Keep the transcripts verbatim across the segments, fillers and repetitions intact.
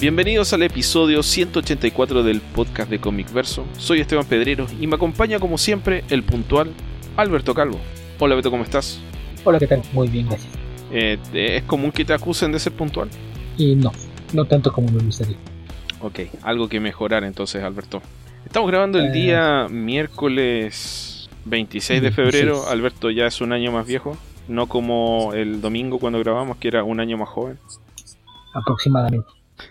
Bienvenidos al episodio ciento ochenta y cuatro del podcast de Comic Verso. Soy Esteban Pedrero y me acompaña como siempre el puntual Alberto Calvo. Hola Beto, ¿cómo estás? Hola, ¿qué tal? Muy bien, gracias. Eh, ¿Es común que te acusen de ser puntual? Y no, no tanto como me gustaría. Ok, algo que mejorar entonces, Alberto. Estamos grabando el Eh, día miércoles veintiséis de febrero. veintiséis. Alberto ya es un año más viejo, no como el domingo cuando grabamos, que era un año más joven. Aproximadamente.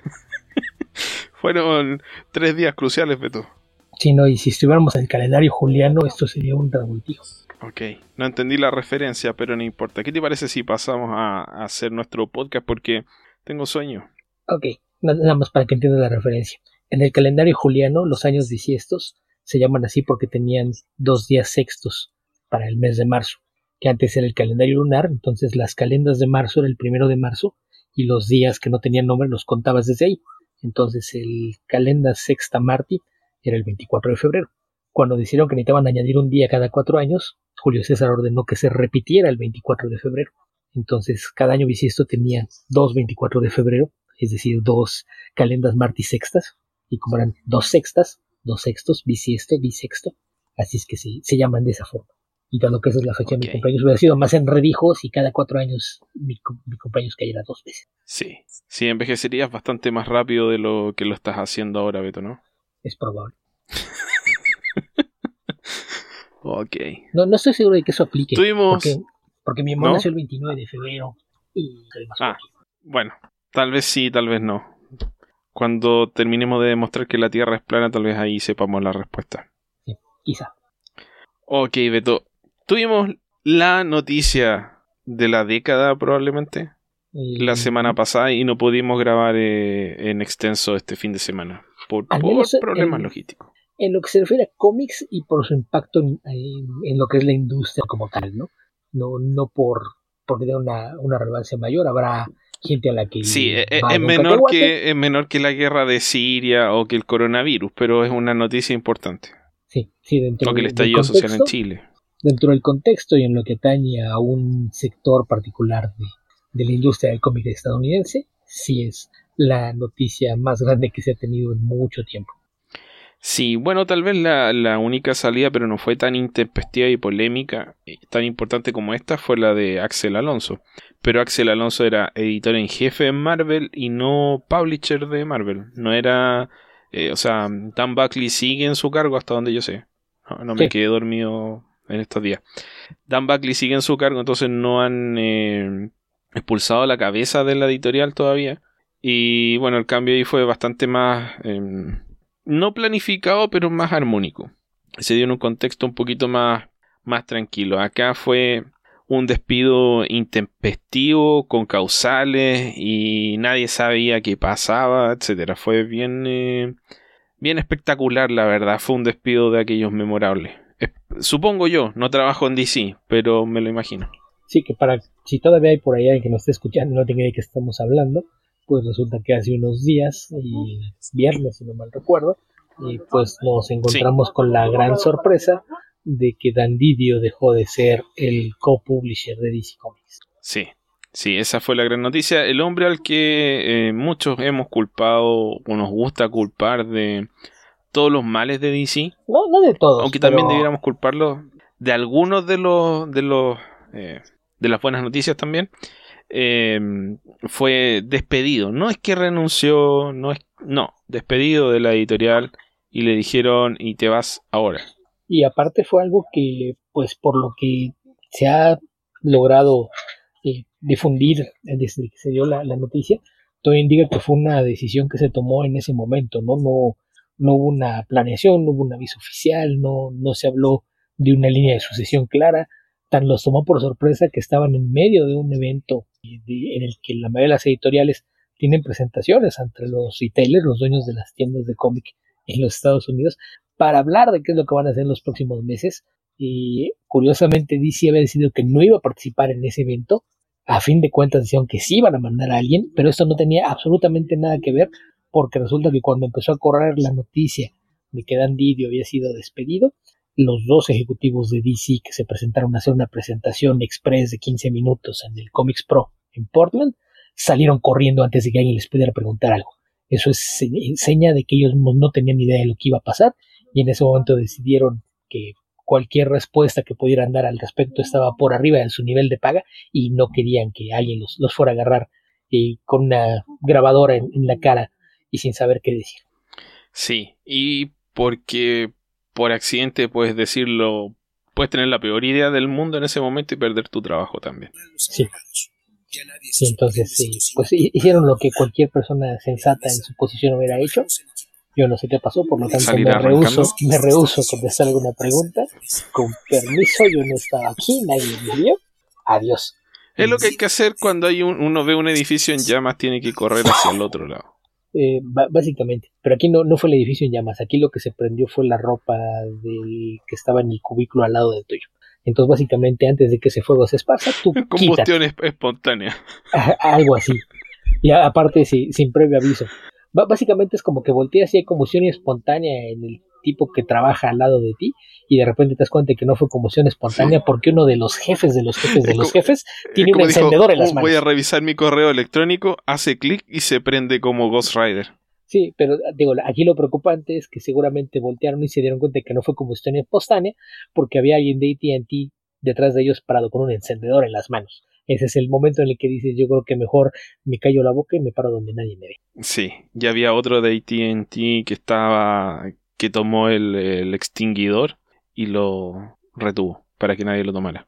Fueron tres días cruciales, Beto. Sí, no, y si estuviéramos en el calendario juliano, esto sería un revoltijo. Ok, no entendí la referencia, pero no importa. ¿Qué te parece si pasamos a, a hacer nuestro podcast? Porque tengo sueño. Ok, na- nada más para que entiendas la referencia. En el calendario juliano, los años bisiestos se llaman así porque tenían dos días sextos para el mes de marzo, que antes era el calendario lunar. Entonces las calendas de marzo era el primero de marzo y los días que no tenían nombre los contabas desde ahí. Entonces el calenda sexta marti era el veinticuatro de febrero. Cuando decidieron que necesitaban añadir un día cada cuatro años, Julio César ordenó que se repitiera el veinticuatro de febrero. Entonces cada año bisiesto tenía dos veinticuatro de febrero, es decir, dos calendas marti sextas, y como eran dos sextas, dos sextos, bisiesto, bisexto, así es que se, se llaman de esa forma. Y dado que esa es la fecha de Ok. mi cumpleaños, hubiera sido más enredijo si cada cuatro años mi, cum- mi cumpleaños cayera dos veces. Sí, sí, envejecerías bastante más rápido de lo que lo estás haciendo ahora, Beto, ¿no? Es probable. Ok. No, no estoy seguro de que eso aplique. Tuvimos... Porque, porque mi mamá ¿No? nació el veintinueve de febrero y soy más Ah, joven. bueno, tal vez sí, tal vez no. Cuando terminemos de demostrar que la Tierra es plana, tal vez ahí sepamos la respuesta. Sí, quizá. Ok, Beto, tuvimos la noticia de la década probablemente Eh, la semana pasada y no pudimos grabar eh, en extenso este fin de semana por, Al por menos problemas en- logísticos. En lo que se refiere a cómics y por su impacto en, en- en lo que es la industria como tal, ¿no? No, no por porque tenga una, una relevancia mayor. Habrá gente a la que Sí, le e- e- valga es un menor cacahuate. que es menor que la guerra de Siria o que el coronavirus, pero es una noticia importante. Sí, sí, dentro O que el del estallido social en contexto, Chile. dentro del contexto y en lo que atañe a un sector particular de, de la industria del cómic estadounidense, sí es la noticia más grande que se ha tenido en mucho tiempo. Sí, bueno, tal vez la, la única salida, pero no fue tan intempestiva y polémica, y tan importante como esta, fue la de Axel Alonso. Pero Axel Alonso era editor en jefe en Marvel y no publisher de Marvel. No era... eh, o sea, Dan Buckley sigue en su cargo hasta donde yo sé. No, no me Sí. quedé dormido en estos días. Dan Buckley sigue en su cargo, entonces no han eh, expulsado a la cabeza de la editorial todavía. Y bueno, el cambio ahí fue bastante más... eh, no planificado, pero más armónico. Se dio en un contexto un poquito más, más tranquilo. Acá fue un despido intempestivo, con causales, y nadie sabía qué pasaba, etcétera. Fue bien, eh, bien espectacular, la verdad. Fue un despido de aquellos memorables. Es- supongo yo, no trabajo en D C, pero me lo imagino. Sí, que para, si todavía hay por ahí alguien que nos esté escuchando y no tenga idea de qué estamos hablando, pues resulta que hace unos días, y viernes si no mal recuerdo, y pues nos encontramos con la gran sorpresa de que Dan Didio dejó de ser el co-publisher de D C Comics. Sí, sí, esa fue la gran noticia. El hombre al que eh, muchos hemos culpado o nos gusta culpar de todos los males de D C, No, no de todos, aunque pero también debiéramos culparlo de algunos de los de los eh, de las buenas noticias también. eh, Fue despedido. No es que renunció, no es, no, despedido de la editorial y le dijeron y te vas ahora. y aparte fue algo que, pues por lo que se ha logrado eh, difundir desde que se dio la, la noticia, todo indica que fue una decisión que se tomó en ese momento, ¿no? No, no hubo una planeación, no hubo un aviso oficial, no, no se habló de una línea de sucesión clara, tan los tomó por sorpresa que estaban en medio de un evento de, en el que la mayoría de las editoriales tienen presentaciones ante los retailers, los dueños de las tiendas de cómic en los Estados Unidos, para hablar de qué es lo que van a hacer en los próximos meses. Y curiosamente D C había decidido que no iba a participar en ese evento. A fin de cuentas decían que sí iban a mandar a alguien, pero esto no tenía absolutamente nada que ver, porque resulta que cuando empezó a correr la noticia de que Dan Didio había sido despedido, los dos ejecutivos de D C que se presentaron a hacer una presentación express de quince minutos en el Comics Pro en Portland salieron corriendo antes de que alguien les pudiera preguntar algo. Eso es seña de que ellos no tenían idea de lo que iba a pasar y en ese momento decidieron que cualquier respuesta que pudieran dar al respecto estaba por arriba de su nivel de paga y no querían que alguien los, los fuera a agarrar eh, con una grabadora en, en la cara y sin saber qué decir. Sí, y porque por accidente puedes decirlo, puedes tener la peor idea del mundo en ese momento y perder tu trabajo también. Sí. Y entonces, sí, pues hicieron lo que cualquier persona sensata en su posición hubiera hecho. Yo no sé qué pasó, por lo tanto me rehuso, me rehuso a contestar alguna pregunta. Con permiso, yo no estaba aquí, nadie me vio. Adiós. Es lo que hay que hacer cuando hay un, uno ve un edificio en llamas, tiene que correr hacia el otro lado. Eh, básicamente, pero aquí no, no fue el edificio en llamas, aquí lo que se prendió fue la ropa del que estaba en el cubículo al lado del tuyo. Entonces básicamente antes de que ese fuego se esparza, tú combustión quítate. Espontánea. Algo así. Y aparte sí, sin previo aviso. B- básicamente es como que volteas y hay combustión espontánea en el tipo que trabaja al lado de ti y de repente te das cuenta que no fue combustión espontánea sí. porque uno de los jefes de los jefes de los jefes tiene un encendedor dijo, en las manos. Voy a revisar mi correo electrónico, hace clic y se prende como Ghost Rider. Sí, pero digo, aquí lo preocupante es que seguramente voltearon y se dieron cuenta que no fue combustión espontánea porque había alguien de A T and T detrás de ellos parado con un encendedor en las manos. Ese es el momento en el que dices, yo creo que mejor me callo la boca y me paro donde nadie me ve. Sí, ya había otro de A T and T que estaba, que tomó el, el extinguidor y lo retuvo para que nadie lo tomara.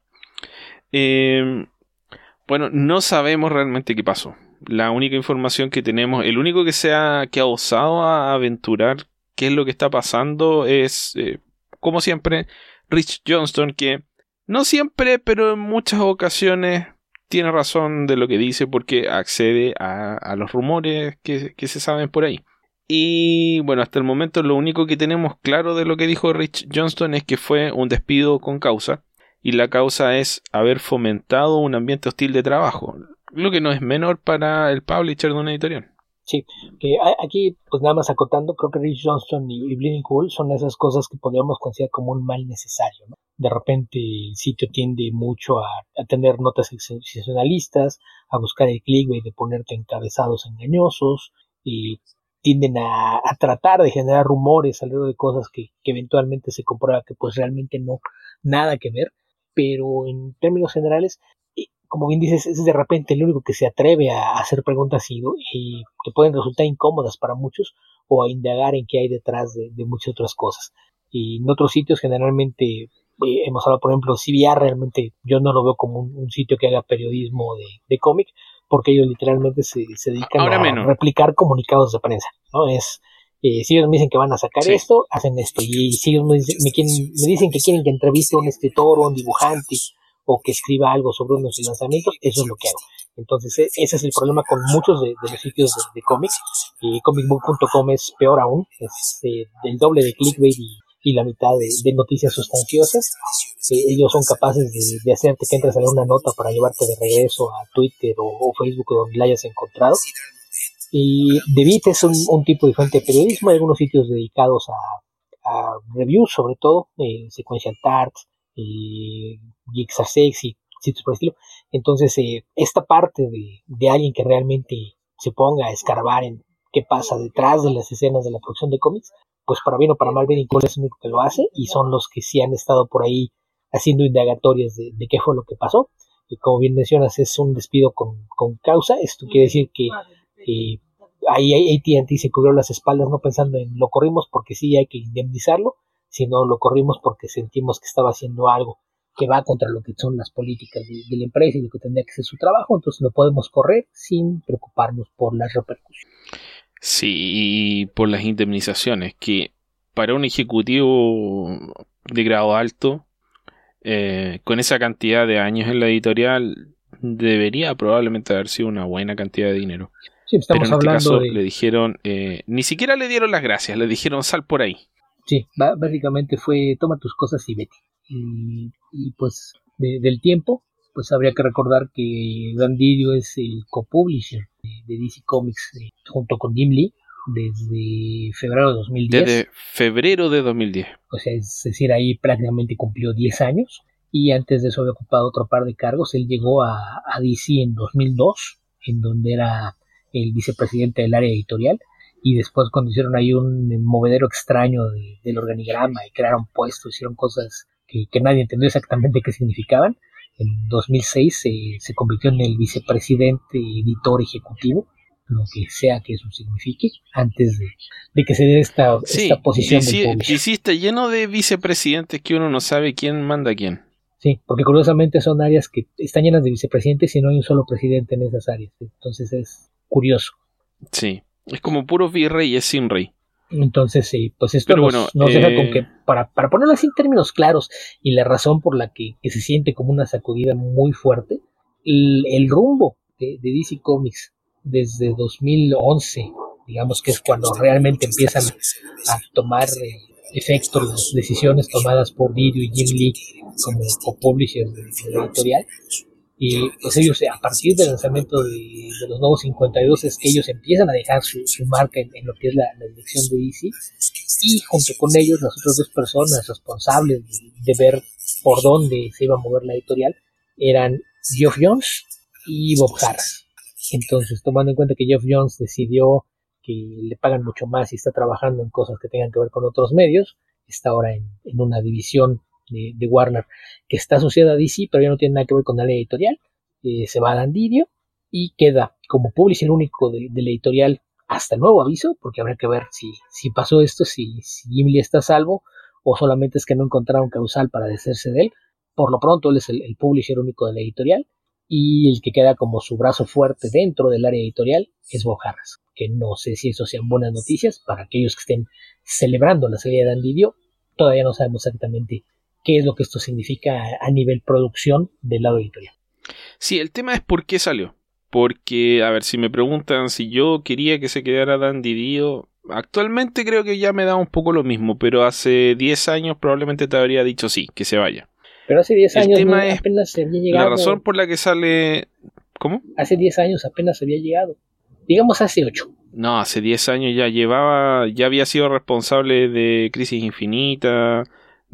Eh, bueno, no sabemos realmente qué pasó. La única información que tenemos, el único que se ha, que ha osado a aventurar qué es lo que está pasando es, eh, como siempre, Rich Johnston, que no siempre, pero en muchas ocasiones tiene razón de lo que dice porque accede a, a los rumores que, que se saben por ahí. Y bueno, hasta el momento lo único que tenemos claro de lo que dijo Rich Johnston es que fue un despido con causa. Y la causa es haber fomentado un ambiente hostil de trabajo. Lo que no es menor para el publisher de una editorial. Sí, que aquí pues nada más acotando, creo que Rich Johnston y, y Bleeding Cool son esas cosas que podríamos considerar como un mal necesario, ¿no? De repente el sitio tiende mucho a, a tener notas sensacionalistas, a buscar el clickbait de ponerte encabezados engañosos y tienden a, a tratar de generar rumores alrededor de cosas que, que eventualmente se comprueba que pues realmente no nada que ver, pero en términos generales, como bien dices, es de repente el único que se atreve a hacer preguntas y, y que pueden resultar incómodas para muchos o a indagar en qué hay detrás de, de muchas otras cosas. Y en otros sitios generalmente eh, hemos hablado, por ejemplo, C B R, realmente yo no lo veo como un, un sitio que haga periodismo de, de cómic, porque ellos literalmente se, se dedican Ahora a menos. replicar comunicados de prensa, ¿no? Es eh, si ellos me dicen que van a sacar sí. esto, hacen esto, y si ellos me dicen, me, quieren, me dicen que quieren que entreviste a un escritor o un dibujante o que escriba algo sobre unos lanzamientos, eso es lo que hago. Entonces ese es el problema con muchos de, de los sitios de, de cómics, y comic book punto com es peor aún, es eh, el doble de clickbait y, y la mitad de, de noticias sustanciosas. Eh, ellos son capaces de, de hacerte que entres a leer una nota para llevarte de regreso a Twitter o, o Facebook o donde la hayas encontrado. Y The Beat es un, un tipo diferente de periodismo. Hay algunos sitios dedicados a, a reviews, sobre todo, eh, Sequential Tarts, eh, Geeks Are Sexy, sitios por el estilo. Entonces, eh, esta parte de, de alguien que realmente se ponga a escarbar en qué pasa detrás de las escenas de la producción de cómics, pues para bien o para mal, Bleeding Cool es el único que lo hace, y son los que sí han estado por ahí haciendo indagatorias de, de qué fue lo que pasó. Y como bien mencionas, es un despido con, con causa. Esto quiere decir que eh, ahí A T and T se cubrió las espaldas, no pensando en lo corrimos porque sí hay que indemnizarlo, sino lo corrimos porque sentimos que estaba haciendo algo que va contra lo que son las políticas de, de la empresa y lo que tendría que ser su trabajo. Entonces lo podemos correr sin preocuparnos por las repercusiones. Sí, y por las indemnizaciones, que para un ejecutivo de grado alto, eh, con esa cantidad de años en la editorial, debería probablemente haber sido una buena cantidad de dinero. Sí, estamos Pero en este hablando caso de... le dijeron, eh, ni siquiera le dieron las gracias, le dijeron sal por ahí. Sí, básicamente fue toma tus cosas y vete. Y, y pues de, del tiempo, pues habría que recordar que Dan Didio es el co-publisher de, de D C Comics eh, junto con Jim Lee desde febrero de dos mil diez. Desde febrero de dos mil diez. O sea, es decir, ahí prácticamente cumplió diez años, y antes de eso había ocupado otro par de cargos. Él llegó a, a D C en dos mil dos, en donde era el vicepresidente del área editorial, y después cuando hicieron ahí un movedero extraño de, del organigrama y crearon puestos, hicieron cosas que, que nadie entendió exactamente qué significaban, en dos mil seis se, se convirtió en el vicepresidente editor ejecutivo, lo que sea que eso signifique, antes de, de que se dé esta, sí, esta posición D C, del publisher. D C está lleno de vicepresidentes que uno no sabe quién manda a quién. Sí, porque curiosamente son áreas que están llenas de vicepresidentes y no hay un solo presidente en esas áreas. Entonces es curioso. Sí, es como puros virreyes sin rey. Entonces, sí, pues esto Pero nos, bueno, nos eh... deja con que, para, para ponerlo así en términos claros, y la razón por la que, que se siente como una sacudida muy fuerte, el, el rumbo de, de D C Comics desde dos mil once, digamos que es cuando realmente empiezan a tomar eh, efecto las decisiones tomadas por Didio y Jim Lee como co-publishers de, de la editorial. Y pues ellos, a partir del lanzamiento de, de los nuevos cincuenta y dos, es que ellos empiezan a dejar su, su marca en, en lo que es la, la dirección de D C, y junto con ellos las otras dos personas responsables de, de ver por dónde se iba a mover la editorial eran Geoff Johns y Bob Harras. Entonces, tomando en cuenta que Geoff Johns decidió que le pagan mucho más y está trabajando en cosas que tengan que ver con otros medios, está ahora en, en una división De, de Warner que está asociada a D C, pero ya no tiene nada que ver con la editorial. Eh, se va a Dan Didio y queda como publisher único de, de la editorial hasta nuevo aviso, porque habrá que ver si, si pasó esto, si, si Jim Lee está a salvo o solamente es que no encontraron causal para deshacerse de él. Por lo pronto él es el, el publisher único de la editorial, y el que queda como su brazo fuerte dentro del área editorial es Bob Harras, que no sé si eso sean buenas noticias para aquellos que estén celebrando la salida de Dan Didio. Todavía no sabemos exactamente qué es lo que esto significa a nivel producción del lado editorial. Sí, el tema es por qué salió. Porque, a ver, si me preguntan si yo quería que se quedara Dan Didio, actualmente creo que ya me da un poco lo mismo, pero hace diez años probablemente te habría dicho sí, que se vaya. Pero hace diez el años tema no, es apenas se había llegado. La razón por la que sale... ¿Cómo? Hace diez años apenas se había llegado. Digamos hace ocho. No, hace diez años ya llevaba, ya había sido responsable de Crisis Infinita,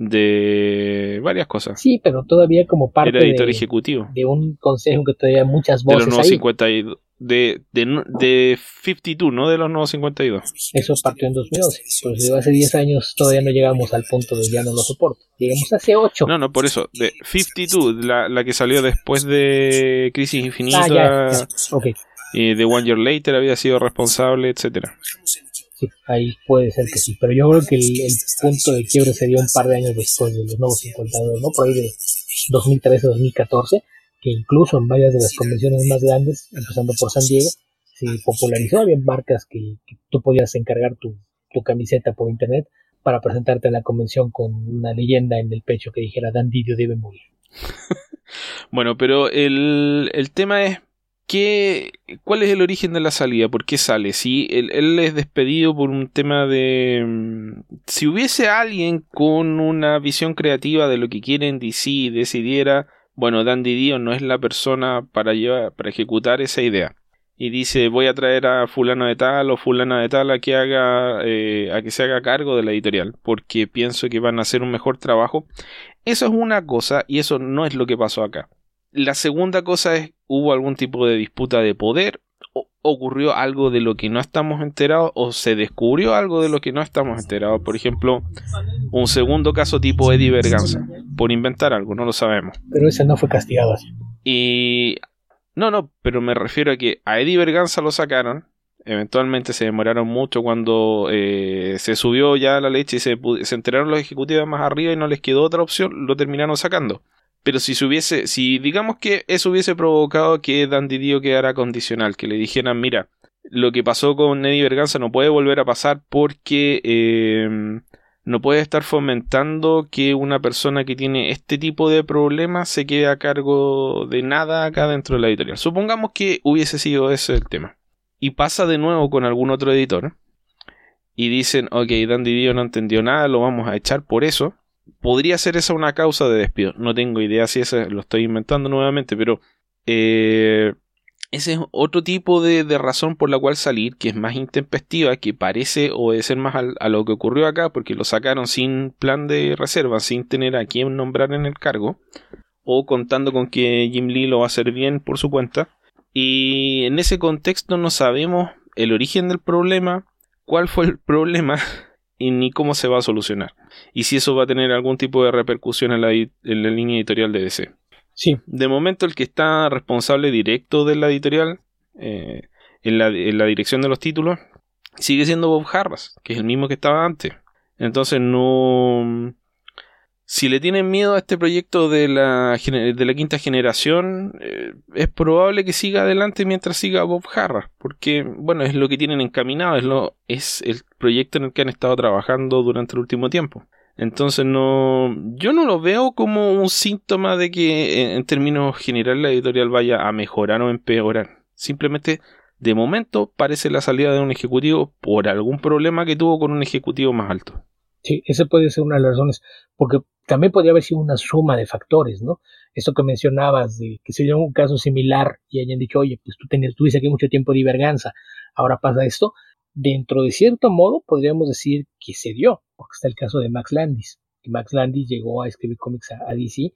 de varias cosas. Sí, pero todavía como parte Era editor de, ejecutivo de un consejo que todavía muchas voces de los nuevos ahí. cincuenta y dos, de, de, de cincuenta y dos, no de los nuevos cincuenta y dos. Eso partió en dos mil once. Pues digo, hace diez años todavía no llegamos al punto de ya no lo soporto. Llegamos hace ocho. No, no, por eso. De cincuenta y dos, la, la que salió después de Crisis Infinita. Ah, ya, ya. Okay. Y de One Year Later había sido responsable, etcétera. Sí, ahí puede ser que sí, pero yo creo que el, el punto de quiebre sería un par de años después de los nuevos cincuenta y dos, ¿no? Por ahí de dos mil trece dos mil catorce, que incluso en varias de las convenciones más grandes, empezando por San Diego, se popularizó. Había marcas que, que tú podías encargar tu, tu camiseta por internet para presentarte en la convención con una leyenda en el pecho que dijera Dan Didio debe morir. Bueno, pero el, el tema es ¿Qué, ¿cuál es el origen de la salida? ¿Por qué sale? Si él, él es despedido por un tema de... Si hubiese alguien con una visión creativa de lo que quiere en D C y decidiera, bueno, Dan Didio no es la persona para, llevar, para ejecutar esa idea. Y dice, voy a traer a fulano de tal o fulana de tal a que, haga, eh, a que se haga cargo de la editorial, porque pienso que van a hacer un mejor trabajo. Eso es una cosa y eso no es lo que pasó acá. La segunda cosa es, ¿hubo algún tipo de disputa de poder? ¿O ocurrió algo de lo que no estamos enterados? ¿O se descubrió algo de lo que no estamos enterados? Por ejemplo, un segundo caso tipo Eddie Berganza, por inventar algo, no lo sabemos. Pero ese no fue castigado así. Y... No, no, pero me refiero a que a Eddie Berganza lo sacaron. Eventualmente se demoraron mucho cuando eh, se subió ya la leche y se, se enteraron los ejecutivos más arriba y no les quedó otra opción, lo terminaron sacando. Pero si se hubiese, si digamos que eso hubiese provocado que Dan Didio quedara condicional, que le dijeran, mira, lo que pasó con Eddie Berganza no puede volver a pasar porque eh, no puede estar fomentando que una persona que tiene este tipo de problemas se quede a cargo de nada acá dentro de la editorial. Supongamos que hubiese sido ese el tema. Y pasa de nuevo con algún otro editor y dicen, ok, Dan Didio no entendió nada, lo vamos a echar por eso. Podría ser esa una causa de despido. No tengo idea si eso lo estoy inventando nuevamente, pero eh, ese es otro tipo de, de razón por la cual salir, que es más intempestiva, que parece obedecer más a, a lo que ocurrió acá, porque lo sacaron sin plan de reserva, sin tener a quién nombrar en el cargo, o contando con que Jim Lee lo va a hacer bien por su cuenta. Y en ese contexto no sabemos el origen del problema, cuál fue el problema y ni cómo se va a solucionar. Y si eso va a tener algún tipo de repercusión en la, en la línea editorial de D C. Sí. De momento el que está responsable directo de la editorial, eh, en, la, en la dirección de los títulos, sigue siendo Bob Harras, que es el mismo que estaba antes. Entonces no... Si le tienen miedo a este proyecto de la, de la quinta generación, eh, es probable que siga adelante mientras siga Bob Harras, porque bueno, es lo que tienen encaminado, es, lo, es el proyecto en el que han estado trabajando durante el último tiempo. Entonces no, yo no lo veo como un síntoma de que en, en términos generales la editorial vaya a mejorar o empeorar. Simplemente, de momento, parece la salida de un ejecutivo por algún problema que tuvo con un ejecutivo más alto. Sí, esa puede ser una de las razones, porque también podría haber sido una suma de factores, ¿no? Eso que mencionabas, de que se dio un caso similar y hayan dicho, oye, pues tú tenías, tuviste aquí mucho tiempo de diverganza, ahora pasa esto. Dentro de cierto modo, podríamos decir que se dio, porque está el caso de Max Landis, que Max Landis llegó a escribir cómics a, a D C,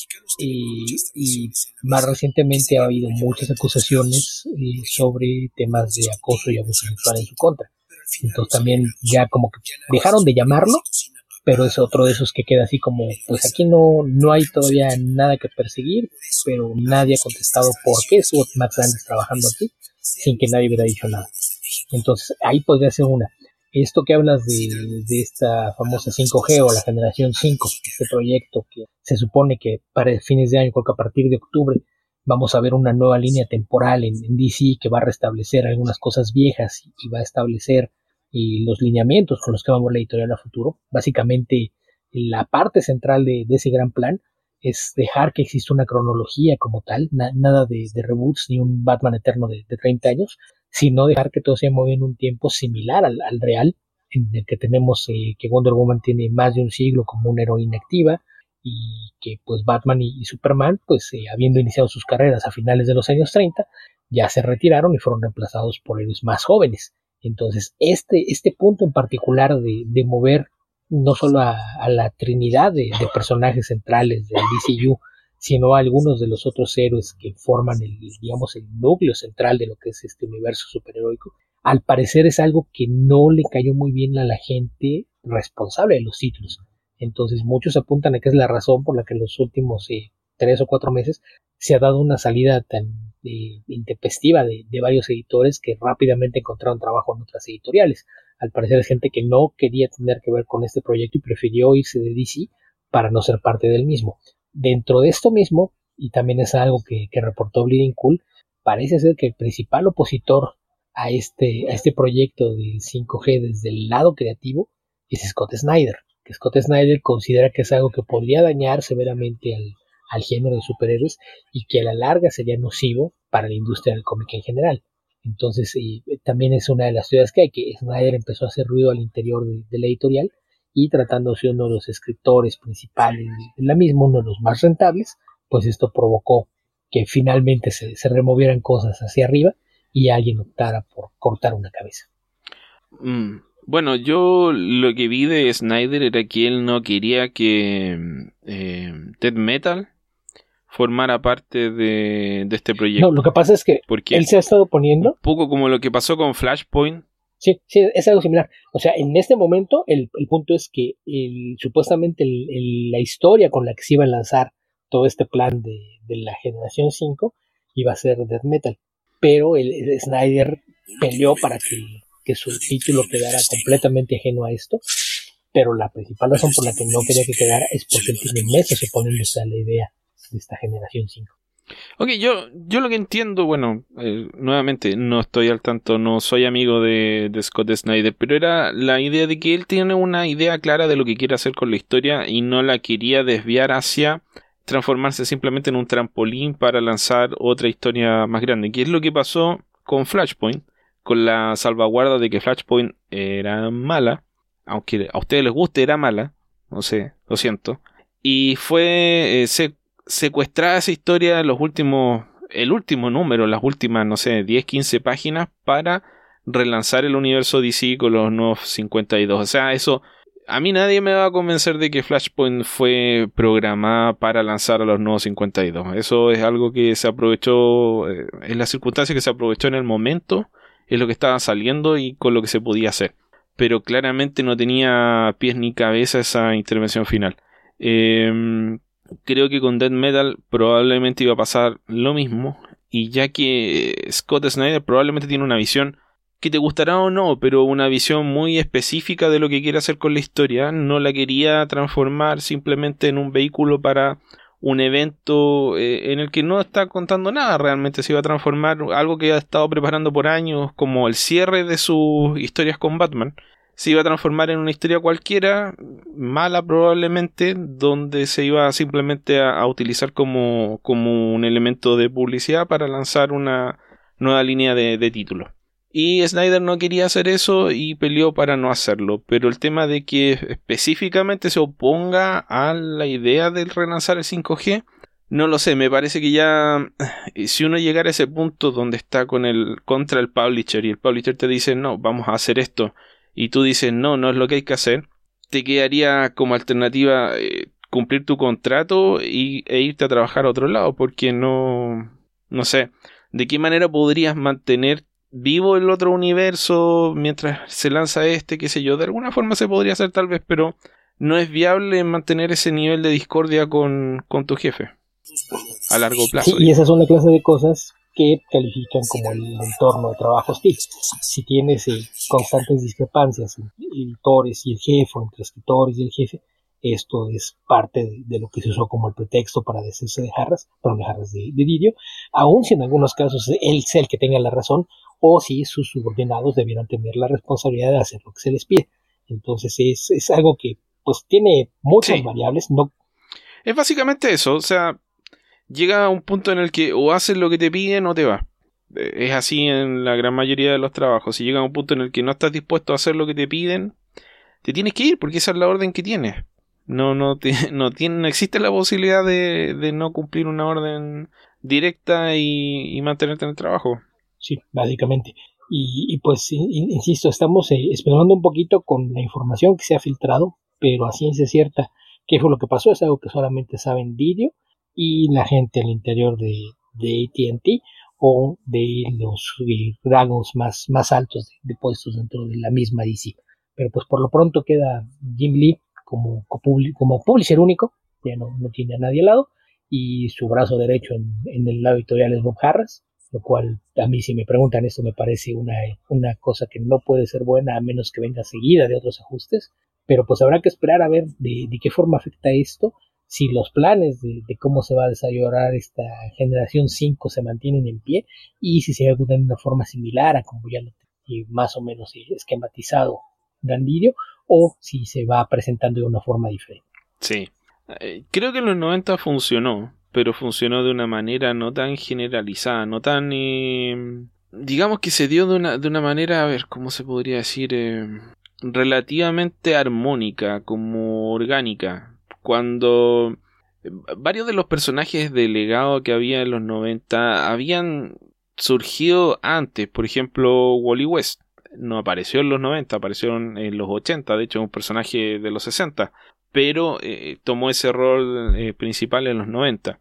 y, y más recientemente ha habido muchas acusaciones eh, sobre temas de acoso y abuso sexual en su contra. Entonces también ya como que dejaron de llamarlo, pero es otro de esos que queda así como, pues aquí no, no hay todavía nada que perseguir, pero nadie ha contestado por qué estuvo Max Landis trabajando aquí, sin que nadie hubiera dicho nada. Entonces ahí podría ser una. Esto que hablas de, de esta famosa cinco G o la generación cinco, este proyecto que se supone que para fines de año, creo que a partir de octubre, vamos a ver una nueva línea temporal en, en D C que va a restablecer algunas cosas viejas y, y va a establecer y los lineamientos con los que vamos a la editorial a futuro. Básicamente la parte central de, de ese gran plan es dejar que exista una cronología como tal, na, nada de, de reboots ni un Batman eterno de, de treinta años, sino dejar que todo se mueva en un tiempo similar al, al real, en el que tenemos eh, que Wonder Woman tiene más de un siglo como una heroína activa, y que pues Batman y, y Superman, pues eh, habiendo iniciado sus carreras a finales de los años treinta, ya se retiraron y fueron reemplazados por héroes más jóvenes. Entonces, este, este punto en particular de, de mover no solo a, a la trinidad de, de personajes centrales del D C U, sino a algunos de los otros héroes que forman el, digamos, el núcleo central de lo que es este universo superheroico, al parecer es algo que no le cayó muy bien a la gente responsable de los títulos. Entonces, muchos apuntan a que es la razón por la que en los últimos eh, tres o cuatro meses se ha dado una salida tan eh, intempestiva de, de varios editores que rápidamente encontraron trabajo en otras editoriales. Al parecer es gente que no quería tener que ver con este proyecto y prefirió irse de D C para no ser parte del mismo. Dentro de esto mismo, y también es algo que, que reportó Bleeding Cool, parece ser que el principal opositor a este, a este proyecto del cinco G desde el lado creativo es Scott Snyder, que Scott Snyder considera que es algo que podría dañar severamente al, al género de superhéroes y que a la larga sería nocivo para la industria del cómic en general. Entonces, y también es una de las teorías que hay, que Snyder empezó a hacer ruido al interior de, de la editorial, y tratándose uno de los escritores principales de la misma, uno de los más rentables, pues esto provocó que finalmente se, se removieran cosas hacia arriba y alguien optara por cortar una cabeza. Mm, bueno, yo lo que vi de Snyder era que él no quería que eh, Death Metal formara parte de, de este proyecto. No, lo que pasa es que él se ha estado poniendo... Un poco como lo que pasó con Flashpoint. Sí, sí, es algo similar. O sea, en este momento el, el punto es que el, supuestamente el, el, la historia con la que se iba a lanzar todo este plan de, de la generación cinco iba a ser Death Metal. Pero el, el Snyder peleó para que, que su título quedara completamente ajeno a esto. Pero la principal razón por la que no quería que quedara es porque él tiene meses oponiéndose a la idea de esta generación cinco. Ok, yo, yo lo que entiendo, bueno, eh, nuevamente no estoy al tanto, no soy amigo de, de Scott Snyder, pero era la idea de que él tiene una idea clara de lo que quiere hacer con la historia y no la quería desviar hacia transformarse simplemente en un trampolín para lanzar otra historia más grande, que es lo que pasó con Flashpoint, con la salvaguarda de que Flashpoint era mala, aunque a ustedes les guste, era mala, no sé, lo siento, y fue... Eh, se secuestrada esa historia en los últimos, el último número, las últimas, no sé, diez, quince páginas para relanzar el universo D C con los nuevos cincuenta y dos. O sea, eso, a mí nadie me va a convencer de que Flashpoint fue programada para lanzar a los nuevos cincuenta y dos. Eso es algo que se aprovechó, eh, es la circunstancia que se aprovechó en el momento es lo que estaba saliendo y con lo que se podía hacer. Pero claramente no tenía pies ni cabeza esa intervención final. Eh, creo que con Death Metal probablemente iba a pasar lo mismo. Y ya que Scott Snyder probablemente tiene una visión que te gustará o no, pero una visión muy específica de lo que quiere hacer con la historia, no la quería transformar simplemente en un vehículo para un evento eh, en el que no está contando nada. Realmente se iba a transformar algo que ha estado preparando por años, como el cierre de sus historias con Batman. Se iba a transformar en una historia cualquiera, mala probablemente, donde se iba simplemente a, a utilizar como, como un elemento de publicidad para lanzar una nueva línea de, de títulos. Y Snyder no quería hacer eso y peleó para no hacerlo. Pero el tema de que específicamente se oponga a la idea de relanzar el cinco G, no lo sé. Me parece que ya, si uno llegara a ese punto donde está con el, contra el publisher y el publisher te dice no, vamos a hacer esto, y tú dices no, no es lo que hay que hacer, te quedaría como alternativa eh, cumplir tu contrato y, e irte a trabajar a otro lado, porque no, no sé, de qué manera podrías mantener vivo el otro universo mientras se lanza este, qué sé yo. De alguna forma se podría hacer tal vez, pero no es viable mantener ese nivel de discordia con, con tu jefe a largo plazo. Sí, y esas son la clase de cosas que califican como el entorno de trabajo hostil. Si tienes eh, constantes discrepancias entre editores y el jefe, o entre escritores y el jefe, esto es parte de, de lo que se usó como el pretexto para deshacerse de Harras, perdón, de Harras de, de Didio, aun si en algunos casos él sea el que tenga la razón, o si sus subordinados debieran tener la responsabilidad de hacer lo que se les pide. Entonces es, es algo que pues tiene muchas sí. variables. No... Es básicamente eso, o sea, llega a un punto en el que o haces lo que te piden o te vas. Es así en la gran mayoría de los trabajos. Si llega a un punto en el que no estás dispuesto a hacer lo que te piden, te tienes que ir, porque esa es la orden que tienes. No, no, te, no, tiene, no existe la posibilidad de, de no cumplir una orden directa y, y mantenerte en el trabajo. Sí, básicamente. Y, y pues, insisto, estamos eh, esperando un poquito con la información que se ha filtrado, pero a ciencia cierta, qué fue lo que pasó, es algo que solamente saben Didio y la gente al interior de, de A T and T o de los eh, rangos más, más altos de, de puestos dentro de la misma D C. Pero pues por lo pronto queda Jim Lee como, como publisher único, ya no, no tiene a nadie al lado, y su brazo derecho en, en el lado editorial es Bob Harras, lo cual a mí, si me preguntan esto, me parece una, una cosa que no puede ser buena a menos que venga seguida de otros ajustes, pero pues habrá que esperar a ver de, de qué forma afecta esto, si los planes de, de cómo se va a desarrollar esta generación cinco se mantienen en pie y si se ejecuta de una forma similar a como ya lo y más o menos esquematizado Gandirio, o si se va presentando de una forma diferente. Sí, eh, creo que en los noventa funcionó, pero funcionó de una manera no tan generalizada, no tan... Eh, digamos que se dio de una, de una manera, a ver, ¿cómo se podría decir? Eh, relativamente armónica, como orgánica. Cuando varios de los personajes de legado que había en los noventa habían surgido antes, por ejemplo, Wally West no apareció en los noventa, apareció en los ochenta, de hecho es un personaje de los sesenta, pero eh, tomó ese rol eh, principal en los noventa.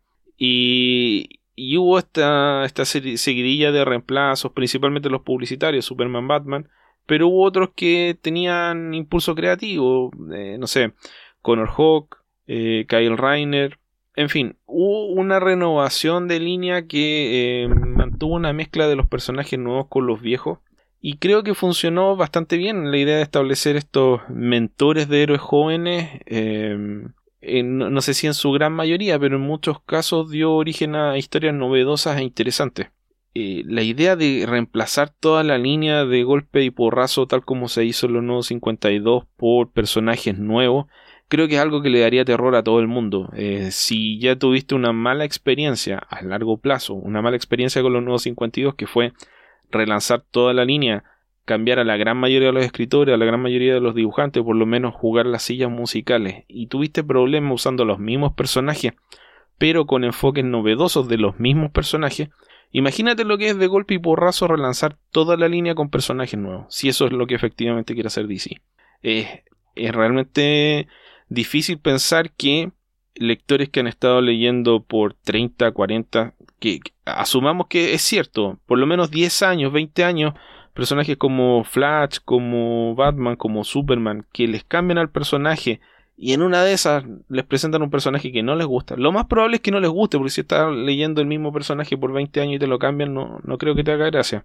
Y, y hubo esta, esta seguidilla de reemplazos, principalmente los publicitarios, Superman, Batman, pero hubo otros que tenían impulso creativo, eh, no sé, Connor Hawke, eh, Kyle Rayner, en fin, hubo una renovación de línea que eh, mantuvo una mezcla de los personajes nuevos con los viejos. Y creo que funcionó bastante bien la idea de establecer estos mentores de héroes jóvenes. Eh, en, no sé si en su gran mayoría, pero en muchos casos dio origen a historias novedosas e interesantes. Eh, la idea de reemplazar toda la línea de golpe y porrazo, tal como se hizo en los Nuevos cincuenta y dos, por personajes nuevos, creo que es algo que le daría terror a todo el mundo. Eh, si ya tuviste una mala experiencia a largo plazo, una mala experiencia con los Nuevos cincuenta y dos, que fue relanzar toda la línea, cambiar a la gran mayoría de los escritores, a la gran mayoría de los dibujantes, por lo menos jugar las sillas musicales, y tuviste problemas usando los mismos personajes, pero con enfoques novedosos de los mismos personajes, imagínate lo que es de golpe y porrazo relanzar toda la línea con personajes nuevos, si eso es lo que efectivamente quiere hacer D C. Eh, es realmente difícil pensar que lectores que han estado leyendo por treinta, cuarenta, que, que asumamos que es cierto, por lo menos diez años, veinte años, personajes como Flash, como Batman, como Superman, que les cambian al personaje y en una de esas les presentan un personaje que no les gusta. Lo más probable es que no les guste, porque si estás leyendo el mismo personaje por veinte años y te lo cambian, no, no creo que te haga gracia.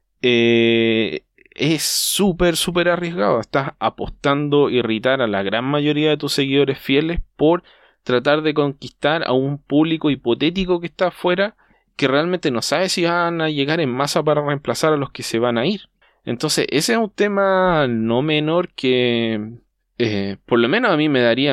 Eh, es súper, súper arriesgado. Estás apostando a irritar a la gran mayoría de tus seguidores fieles por tratar de conquistar a un público hipotético que está afuera, que realmente no sabe si van a llegar en masa para reemplazar a los que se van a ir. Entonces ese es un tema no menor que eh, por lo menos a mí me daría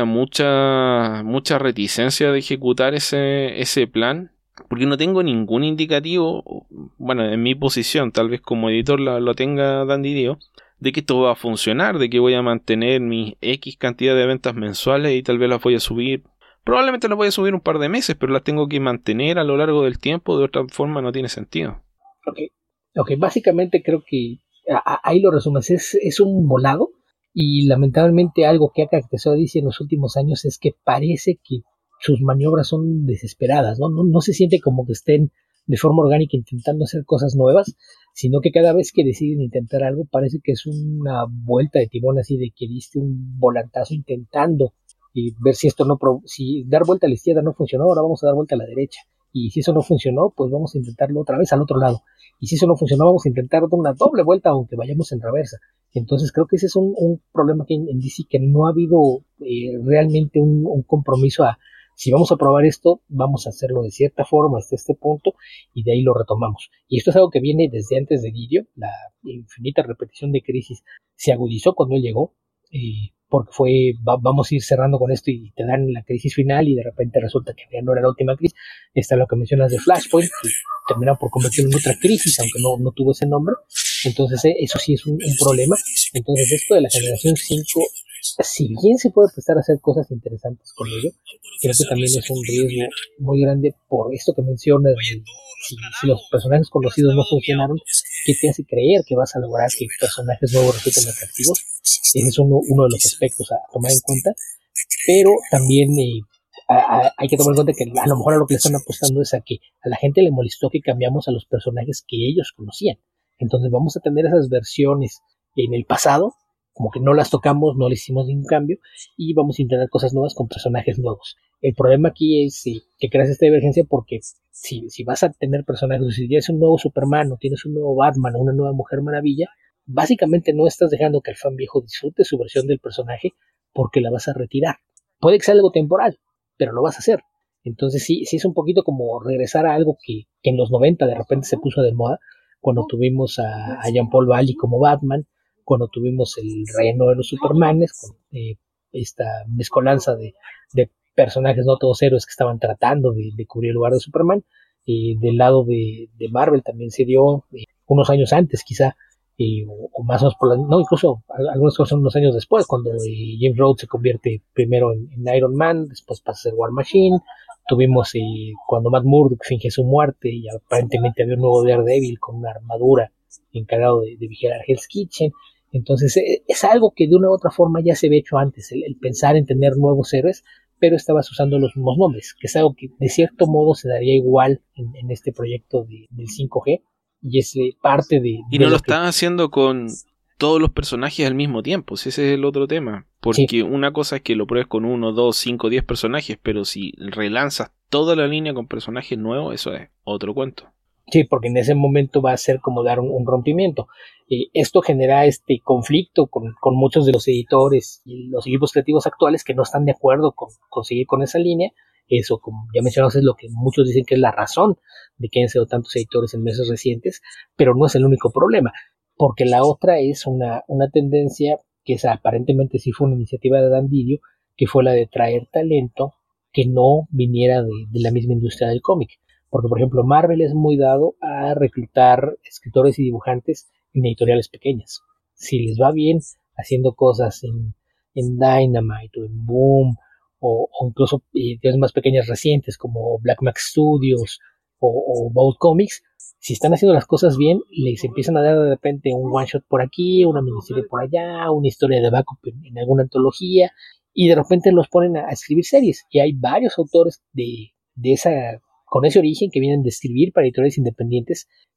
mucha mucha reticencia de ejecutar ese, ese plan, porque no tengo ningún indicativo, bueno, en mi posición, tal vez como editor lo, lo tenga Dandy Dio, de que esto va a funcionar, de que voy a mantener mis X cantidad de ventas mensuales y tal vez las voy a subir. Probablemente las voy a subir un par de meses, pero las tengo que mantener a lo largo del tiempo, de otra forma no tiene sentido. Ok, okay. Básicamente creo que a, a, ahí lo resumes, es, es un volado, y lamentablemente algo que ha caracterizado a D C en los últimos años es que parece que sus maniobras son desesperadas, ¿no? No, no se siente como que estén de forma orgánica intentando hacer cosas nuevas, sino que cada vez que deciden intentar algo parece que es una vuelta de timón, así de que diste un volantazo intentando y ver si esto no, si dar vuelta a la izquierda no funcionó, ahora vamos a dar vuelta a la derecha, y si eso no funcionó, pues vamos a intentarlo otra vez al otro lado, y si eso no funcionó, vamos a intentar dar una doble vuelta aunque vayamos en reversa. Entonces creo que ese es un, un problema que en, en D C, que no ha habido eh, realmente un, un compromiso a, si vamos a probar esto, vamos a hacerlo de cierta forma hasta este punto, y de ahí lo retomamos. Y esto es algo que viene desde antes de Didio. La infinita repetición de Crisis se agudizó cuando él llegó, eh, porque fue, va, vamos a ir cerrando con esto, y te dan la crisis final y de repente resulta que ya no era la última crisis. Está lo que mencionas de Flashpoint, que termina por convertirlo en otra crisis, aunque no, no tuvo ese nombre. Entonces eh, eso sí es un, un problema. Entonces esto de la generación cinco, si bien se puede prestar a hacer cosas interesantes con ello, creo que también es un riesgo muy grande por esto que mencionas. Si, si los personajes conocidos no funcionaron, ¿qué te hace creer que vas a lograr que personajes nuevos resulten atractivos? Ese es uno, uno de los aspectos a tomar en cuenta. Pero también eh, a, a, hay que tomar en cuenta que a lo mejor a lo que le están apostando es a que a la gente le molestó que cambiamos a los personajes que ellos conocían. Entonces vamos a tener esas versiones en el pasado, como que no las tocamos, no le hicimos ningún cambio, y vamos a intentar cosas nuevas con personajes nuevos. El problema aquí es sí, que creas esta divergencia, porque si, si vas a tener personajes, si tienes un nuevo Superman, o tienes un nuevo Batman, o una nueva Mujer Maravilla, básicamente no estás dejando que el fan viejo disfrute su versión del personaje, porque la vas a retirar. Puede que sea algo temporal, pero lo vas a hacer. Entonces sí, sí es un poquito como regresar a algo que, que en los noventa de repente se puso de moda, cuando tuvimos a, a Jean-Paul Valley como Batman, cuando tuvimos el reino de los Supermanes, con eh, esta mezcolanza de, de personajes no todos héroes que estaban tratando de, de cubrir el lugar de Superman. Eh, del lado de, de Marvel también se dio eh, unos años antes quizá, eh, o, o más o menos por la, no, incluso algunas cosas son unos años después, cuando eh, James Rhodes se convierte primero en, en Iron Man, después pasa a ser War Machine. Tuvimos eh, cuando Matt Murdock finge su muerte y aparentemente había un nuevo Daredevil con una armadura encargado de, de vigilar Hell's Kitchen. Entonces eh, es algo que de una u otra forma ya se había hecho antes, el, el pensar en tener nuevos héroes, pero estabas usando los mismos nombres, que es algo que de cierto modo se daría igual en, en este proyecto de, del cinco G, y es eh, parte de... Y de no lo, lo que... están haciendo con todos los personajes al mismo tiempo, si ese es el otro tema, porque sí. Una cosa es que lo pruebes con uno, dos, cinco, diez personajes, pero si relanzas toda la línea con personajes nuevos, eso es otro cuento. Sí, porque en ese momento va a ser como dar un, un rompimiento. Eh, esto genera este conflicto con, con muchos de los editores y los equipos creativos actuales que no están de acuerdo con, con seguir con esa línea. Eso, como ya mencionamos, es lo que muchos dicen que es la razón de que hayan sido tantos editores en meses recientes, pero no es el único problema, porque la otra es una, una tendencia que es, aparentemente sí fue una iniciativa de Dan Didio, que fue la de traer talento que no viniera de, de la misma industria del cómic. Porque, por ejemplo, Marvel es muy dado a reclutar escritores y dibujantes en editoriales pequeñas. Si les va bien haciendo cosas en, en Dynamite o en Boom, o, o incluso editoriales más pequeñas recientes como Black Max Studios o, o Bold Comics, si están haciendo las cosas bien, les empiezan a dar de repente un one shot por aquí, una miniserie por allá, una historia de backup en, en alguna antología, y de repente los ponen a, a escribir series. Y hay varios autores de, de esa... con ese origen, que vienen de escribir para editoriales independientes,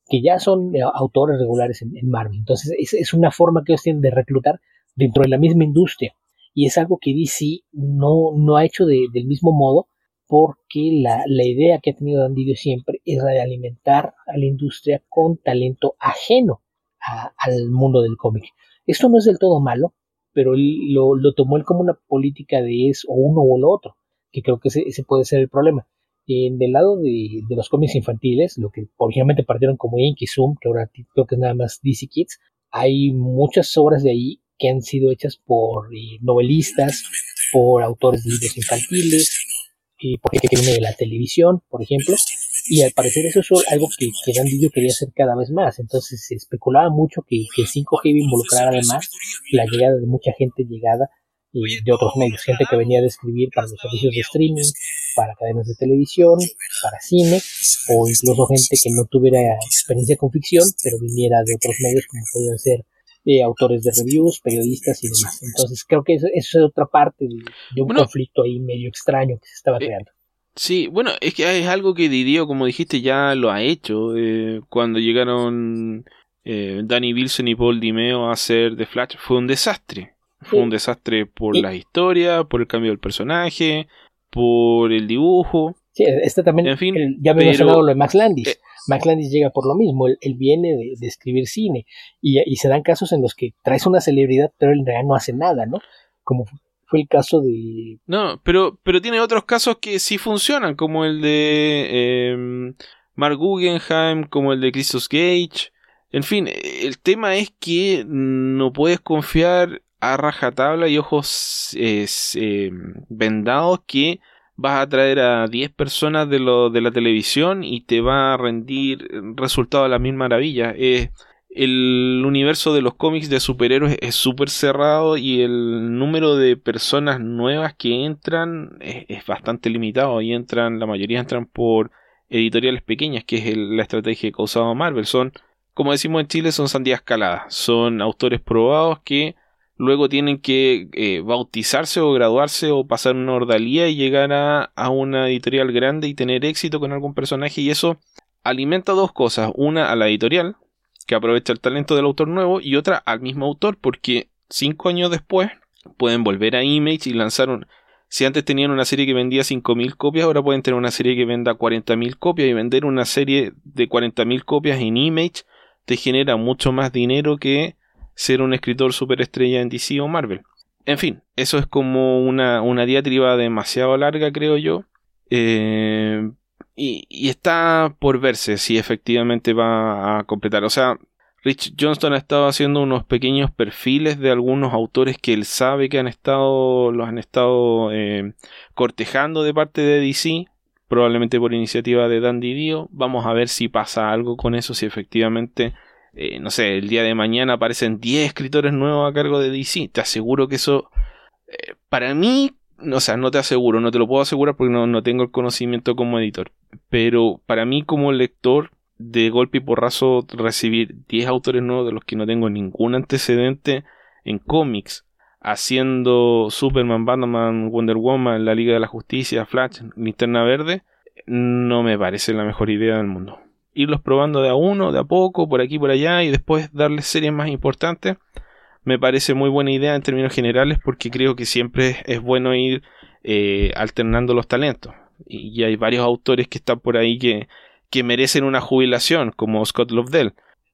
que ya son eh, autores regulares en, en Marvel. Entonces es, es una forma que ellos tienen de reclutar dentro de la misma industria, y es algo que D C no, no ha hecho de, del mismo modo, porque la, la idea que ha tenido Dan Didio siempre es la de alimentar a la industria con talento ajeno a, al mundo del cómic. Esto no es del todo malo, pero él lo, lo tomó él como una política de es o uno o lo otro, que creo que ese, ese puede ser el problema. En el lado de, de los cómics infantiles, lo que originalmente partieron como Ink y Zoom, que ahora creo que es nada más D C Kids, hay muchas obras de ahí que han sido hechas por eh, novelistas, por autores de libros infantiles, eh, porque viene de la televisión, por ejemplo, y al parecer eso es algo que, que Dan Didio quería hacer cada vez más. Entonces se especulaba mucho que, que cinco G iba a involucrar además la llegada de mucha gente llegada eh, de otros medios, gente que venía de escribir para los servicios de streaming, para cadenas de televisión, para cine, o incluso gente que no tuviera experiencia con ficción, pero viniera de otros medios como podían ser eh, autores de reviews, periodistas y demás. Entonces creo que eso, eso es otra parte de, de un bueno, conflicto ahí medio extraño que se estaba eh, creando. Sí, bueno, es que es algo que Didio, como dijiste, ya lo ha hecho. Eh, cuando llegaron eh, Danny Wilson y Paul Dimeo a hacer The Flash, fue un desastre. Fue sí. un desastre por sí. la historia, por el cambio del personaje, por el dibujo. Sí, este también, en fin, el, ya me había mencionado lo de Max Landis. Eh, Max Landis llega por lo mismo, él, él viene de, de escribir cine, y, y se dan casos en los que traes una celebridad, pero él en realidad no hace nada, ¿no? Como fue el caso de... No, pero, pero tiene otros casos que sí funcionan, como el de eh, Mark Guggenheim, como el de Christos Gage. En fin, el tema es que no puedes confiar a rajatabla y ojos eh, eh, vendados que vas a traer a diez personas de, lo, de la televisión y te va a rendir resultado a la misma maravilla. Eh, el universo de los cómics de superhéroes es súper cerrado y el número de personas nuevas que entran es, es bastante limitado, y entran, la mayoría entran por editoriales pequeñas, que es el, la estrategia que ha usado Marvel. Son, como decimos en Chile, son sandías caladas, son autores probados que luego tienen que eh, bautizarse o graduarse o pasar una ordalía y llegar a, a una editorial grande y tener éxito con algún personaje, y eso alimenta dos cosas: una a la editorial, que aprovecha el talento del autor nuevo, y otra al mismo autor, porque cinco años después pueden volver a Image y lanzar un... Si antes tenían una serie que vendía cinco mil copias, ahora pueden tener una serie que venda cuarenta mil copias, y vender una serie de cuarenta mil copias en Image te genera mucho más dinero que ser un escritor superestrella en D C o Marvel. En fin, eso es como una, una diatriba demasiado larga, creo yo. Eh, y, y está por verse si efectivamente va a completar. O sea, Rich Johnston ha estado haciendo unos pequeños perfiles de algunos autores que él sabe que han estado, los han estado eh, cortejando de parte de D C, probablemente por iniciativa de Dan Didio. Vamos a ver si pasa algo con eso, si efectivamente... Eh, no sé, el día de mañana aparecen diez escritores nuevos a cargo de D C. Te aseguro que eso, eh, para mí, o sea, no te aseguro, no te lo puedo asegurar porque no, no tengo el conocimiento como editor, pero para mí como lector, de golpe y porrazo, recibir diez autores nuevos de los que no tengo ningún antecedente en cómics, haciendo Superman, Batman, Wonder Woman, la Liga de la Justicia, Flash, Linterna Verde, no me parece la mejor idea del mundo. Irlos probando de a uno, de a poco, por aquí, por allá, y después darles series más importantes, me parece muy buena idea en términos generales, porque creo que siempre es bueno ir eh, alternando los talentos. Y, y hay varios autores que están por ahí que, que merecen una jubilación, como Scott Lobdell.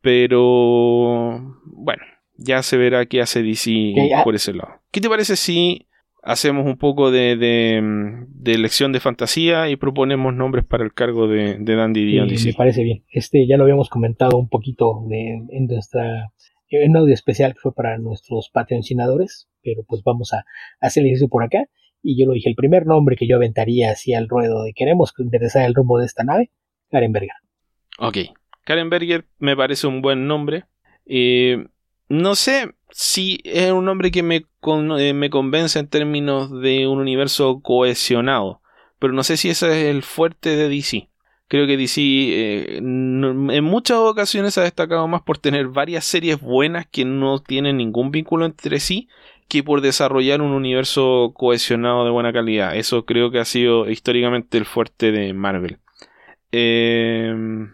Pero bueno, ya se verá qué hace D C por ese lado. ¿Qué te parece si hacemos un poco de, de, de elección de fantasía y proponemos nombres para el cargo de, de Dan Didio? Sí, me parece bien. Este ya lo habíamos comentado un poquito de, en nuestra en un audio especial que fue para nuestros patrocinadores, pero pues vamos a, a hacer el ejercicio por acá. Y yo lo dije, el primer nombre que yo aventaría así al ruedo de queremos enderezar el rumbo de esta nave, Karen Berger. Ok, Karen Berger me parece un buen nombre. Eh, no sé si es un nombre que me, con, eh, me convence en términos de un universo cohesionado, pero no sé si ese es el fuerte de D C. Creo que D C eh, no, en muchas ocasiones ha destacado más por tener varias series buenas que no tienen ningún vínculo entre sí, que por desarrollar un universo cohesionado de buena calidad. Eso creo que ha sido históricamente el fuerte de Marvel. Eh,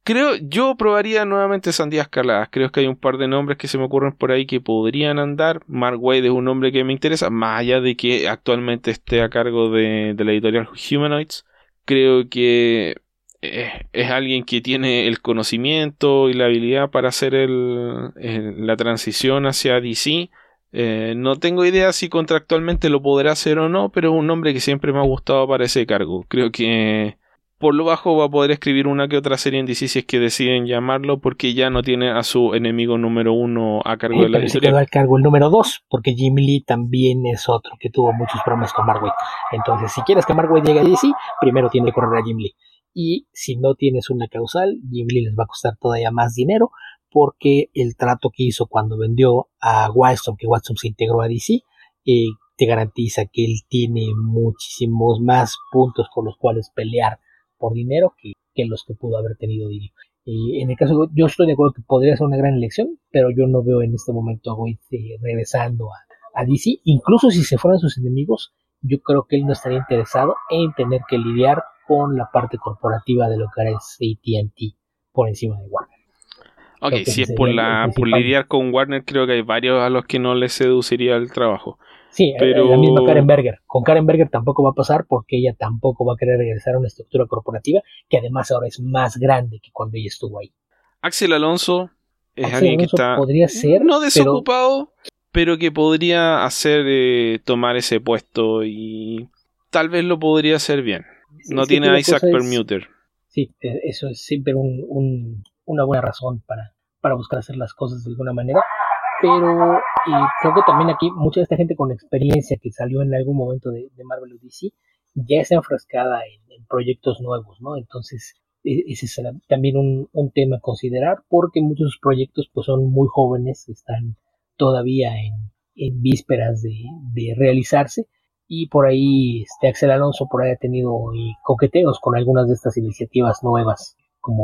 Creo, yo probaría nuevamente Sandías Caladas. Creo que hay un par de nombres que se me ocurren por ahí que podrían andar. Mark Waid es un nombre que me interesa, más allá de que actualmente esté a cargo de, de la editorial Humanoids. Creo que es, es alguien que tiene el conocimiento y la habilidad para hacer el, el, la transición hacia D C. Eh, no tengo idea si contractualmente lo podrá hacer o no, pero es un nombre que siempre me ha gustado para ese cargo. Creo que por lo bajo va a poder escribir una que otra serie en D C si es que deciden llamarlo, porque ya no tiene a su enemigo número uno a cargo Eh, de la pero se editorial. quedó al cargo el número dos, porque Jim Lee también es otro que tuvo muchos problemas con Mark Waid. Entonces, si quieres que Mark Waid llegue a D C, primero tiene que correr a Jim Lee. Y si no tienes una causal, Jim Lee les va a costar todavía más dinero, porque el trato que hizo cuando vendió a Wildstorm, que Wildstorm se integró a D C, eh, te garantiza que él tiene muchísimos más puntos por los cuales pelear por dinero que, que los que pudo haber tenido D C. Y en el caso, yo estoy de acuerdo que podría ser una gran elección, pero yo no veo en este momento a Waid eh, regresando a, a D C. Incluso si se fueran sus enemigos, yo creo que él no estaría interesado en tener que lidiar con la parte corporativa de lo que ahora es A T and T por encima de Warner. Ok, si es por, la, por lidiar con Warner, creo que hay varios a los que no les seduciría el trabajo. Sí, pero... la misma Karen Berger. Con Karen Berger tampoco va a pasar porque ella tampoco va a querer regresar a una estructura corporativa que además ahora es más grande que cuando ella estuvo ahí. Axel Alonso es Axel alguien Alonso que está podría ser, no desocupado, pero... pero que podría hacer eh, tomar ese puesto y tal vez lo podría hacer bien. No sí, tiene a Isaac es... Permuter. Sí, eso es siempre un, un, una buena razón para, para buscar hacer las cosas de alguna manera. Pero eh, creo que también aquí mucha de esta gente con experiencia que salió en algún momento de, de Marvel o D C ya está enfrascada en, en proyectos nuevos, ¿no? Entonces ese es también un, un tema a considerar, porque muchos de sus proyectos pues son muy jóvenes, están todavía en, en vísperas de, de realizarse, y por ahí este Axel Alonso por ahí ha tenido y coqueteos con algunas de estas iniciativas nuevas como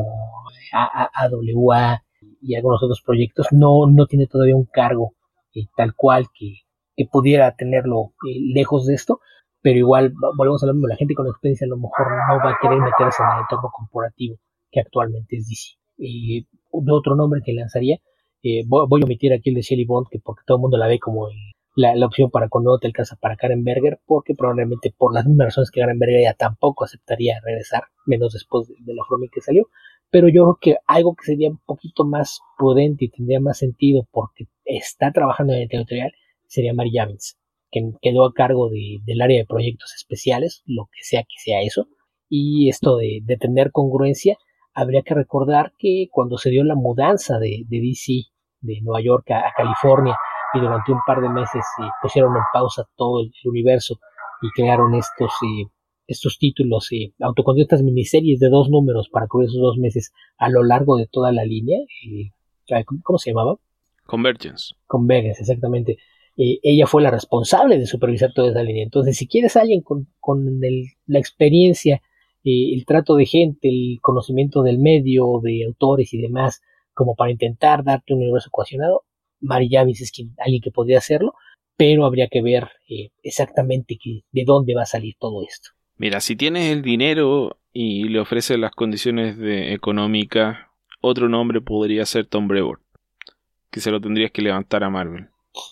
A W A y algunos otros proyectos. No, no tiene todavía un cargo eh, tal cual que, que pudiera tenerlo eh, lejos de esto, pero igual volvemos a lo mismo, la gente con experiencia a lo mejor no va a querer meterse en el entorno corporativo que actualmente es D C. Eh, otro nombre que lanzaría, eh, voy, voy a omitir aquí el de Shelley Bond, que porque todo el mundo la ve como el, la, la opción para cuando no te alcanza para Karen Berger, porque probablemente por las mismas razones que Karen Berger ya tampoco aceptaría regresar, menos después de, de la forma en que salió. Pero yo creo que algo que sería un poquito más prudente y tendría más sentido porque está trabajando en el territorial sería Mary Javins, que quedó a cargo de, del área de proyectos especiales, lo que sea que sea eso. Y esto de, de tener congruencia, habría que recordar que cuando se dio la mudanza de, de D C de Nueva York a, a California, y durante un par de meses eh, pusieron en pausa todo el, el universo y crearon estos eh, estos títulos eh, autocontinuos, estas miniseries de dos números para cubrir esos dos meses a lo largo de toda la línea. Eh, ¿cómo, ¿Cómo se llamaba? Convergence. Convergence, exactamente. Eh, ella fue la responsable de supervisar toda esa línea. Entonces, si quieres a alguien con, con el, la experiencia, eh, el trato de gente, el conocimiento del medio, de autores y demás, como para intentar darte un universo ecuacionado, Mary Javins es quien, alguien que podría hacerlo, pero habría que ver eh, exactamente que, de dónde va a salir todo esto. Mira, si tienes el dinero y le ofreces las condiciones de económicas, otro nombre podría ser Tom Brevoort, que se lo tendrías que levantar a Marvel.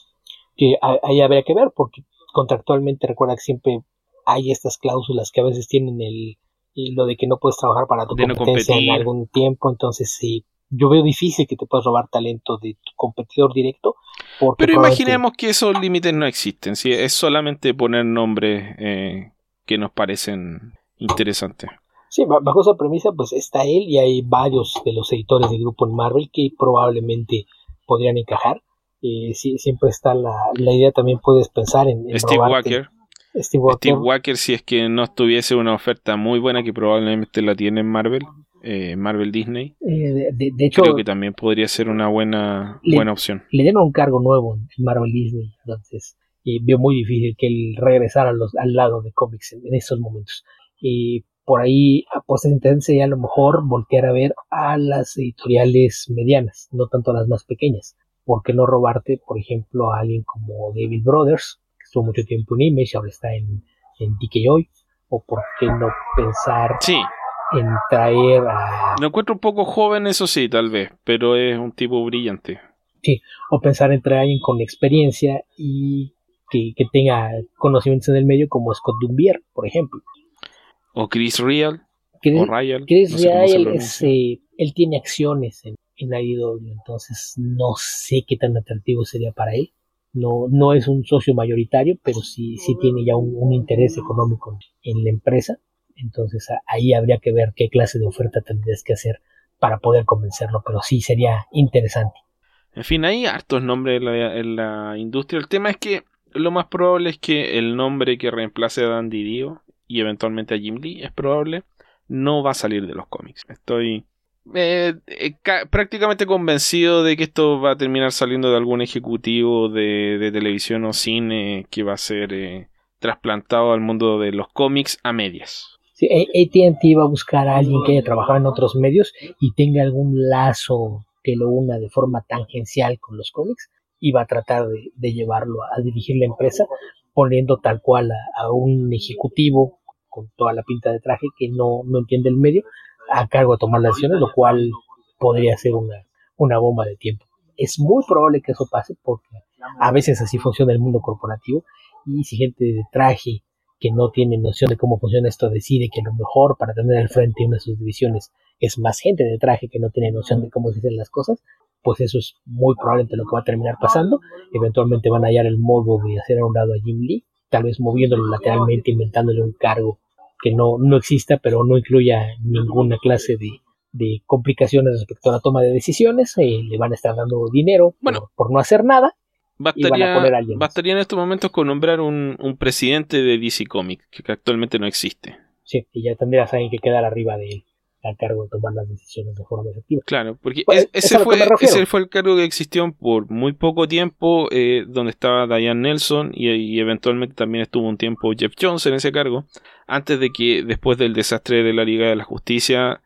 Que ahí habría que ver, porque contractualmente recuerda que siempre hay estas cláusulas que a veces tienen el, el lo de que no puedes trabajar para tu de competencia no en algún tiempo. Entonces sí, yo veo difícil que te puedas robar talento de tu competidor directo. Pero imaginemos que esos límites no existen, ¿sí? Es solamente poner nombres eh, que nos parecen interesantes. Sí, bajo esa premisa pues está él y hay varios de los editores del grupo en Marvel que probablemente podrían encajar. Eh, sí, siempre está la, la idea, también puedes pensar en, en Steve Walker. Steve Walker. Steve Walker, si es que no estuviese una oferta muy buena, que probablemente la tiene en Marvel, eh, Marvel Disney, eh, de, de, de hecho, creo que también podría ser una buena, le, buena opción. Le dieron un cargo nuevo en Marvel Disney, entonces eh, vio muy difícil que él regresara a los, al lado de cómics en, en estos momentos. Y por ahí pues intentarse a lo mejor voltear a ver a las editoriales medianas, no tanto a las más pequeñas. ¿Por qué no robarte, por ejemplo, a alguien como David Brothers, que estuvo mucho tiempo en Image, ahora está en, en D K O? ¿O por qué no pensar sí. en traer a... Lo encuentro un poco joven, eso sí, tal vez, pero es un tipo brillante. Sí, o pensar en traer a alguien con experiencia y que, que tenga conocimientos en el medio, como Scott Dumbier, por ejemplo. O Chris Real, Chris, o Ryal, Chris no sé cómo se Real pronuncia. es, eh, él tiene acciones en, en A E W, entonces no sé qué tan atractivo sería para él. No, no es un socio mayoritario, pero sí, sí tiene ya un, un interés económico en la empresa. Entonces a, ahí habría que ver qué clase de oferta tendrías que hacer para poder convencerlo, pero sí sería interesante. En fin, hay hartos nombres en la, en la industria. El tema es que lo más probable es que el nombre que reemplace a Dandy Dio y eventualmente a Jim Lee, es probable, no va a salir de los cómics. Estoy eh, eh, ca- prácticamente convencido de que esto va a terminar saliendo de algún ejecutivo de, de televisión o cine que va a ser eh, trasplantado al mundo de los cómics a medias. Sí, A T and T va a buscar a alguien que haya trabajado en otros medios y tenga algún lazo que lo una de forma tangencial con los cómics y va a tratar de, de llevarlo a, a dirigir la empresa poniendo tal cual a, a un ejecutivo con toda la pinta de traje que no, no entiende el medio a cargo de tomar las decisiones, lo cual podría ser una, una bomba de tiempo. Es muy probable que eso pase porque a veces así funciona el mundo corporativo y si gente de traje que no tiene noción de cómo funciona esto decide que lo mejor para tener al frente una de sus divisiones es más gente de traje que no tiene noción de cómo se hacen las cosas, pues eso es muy probablemente lo que va a terminar pasando. Eventualmente van a hallar el modo de hacer a un lado a Jim Lee, tal vez moviéndolo lateralmente, inventándole un cargo que no, no exista, pero no incluya ninguna clase de, de complicaciones respecto a la toma de decisiones. Eh, le van a estar dando dinero Bueno, por, por no hacer nada. Y van a bastaría, poner a alguien más. bastaría en estos momentos con nombrar un, un presidente de D C Comics, que actualmente no existe. Sí, y ya tendrías a alguien que quedar arriba de él, a cargo de tomar las decisiones de forma efectiva. Claro, porque Pues, es, es ese, a lo que me fue, refiero. ese fue el cargo que existió por muy poco tiempo, eh, donde estaba Diane Nelson y, y eventualmente también estuvo un tiempo Jeff Jones en ese cargo, antes de que después del desastre de la Liga de la Justicia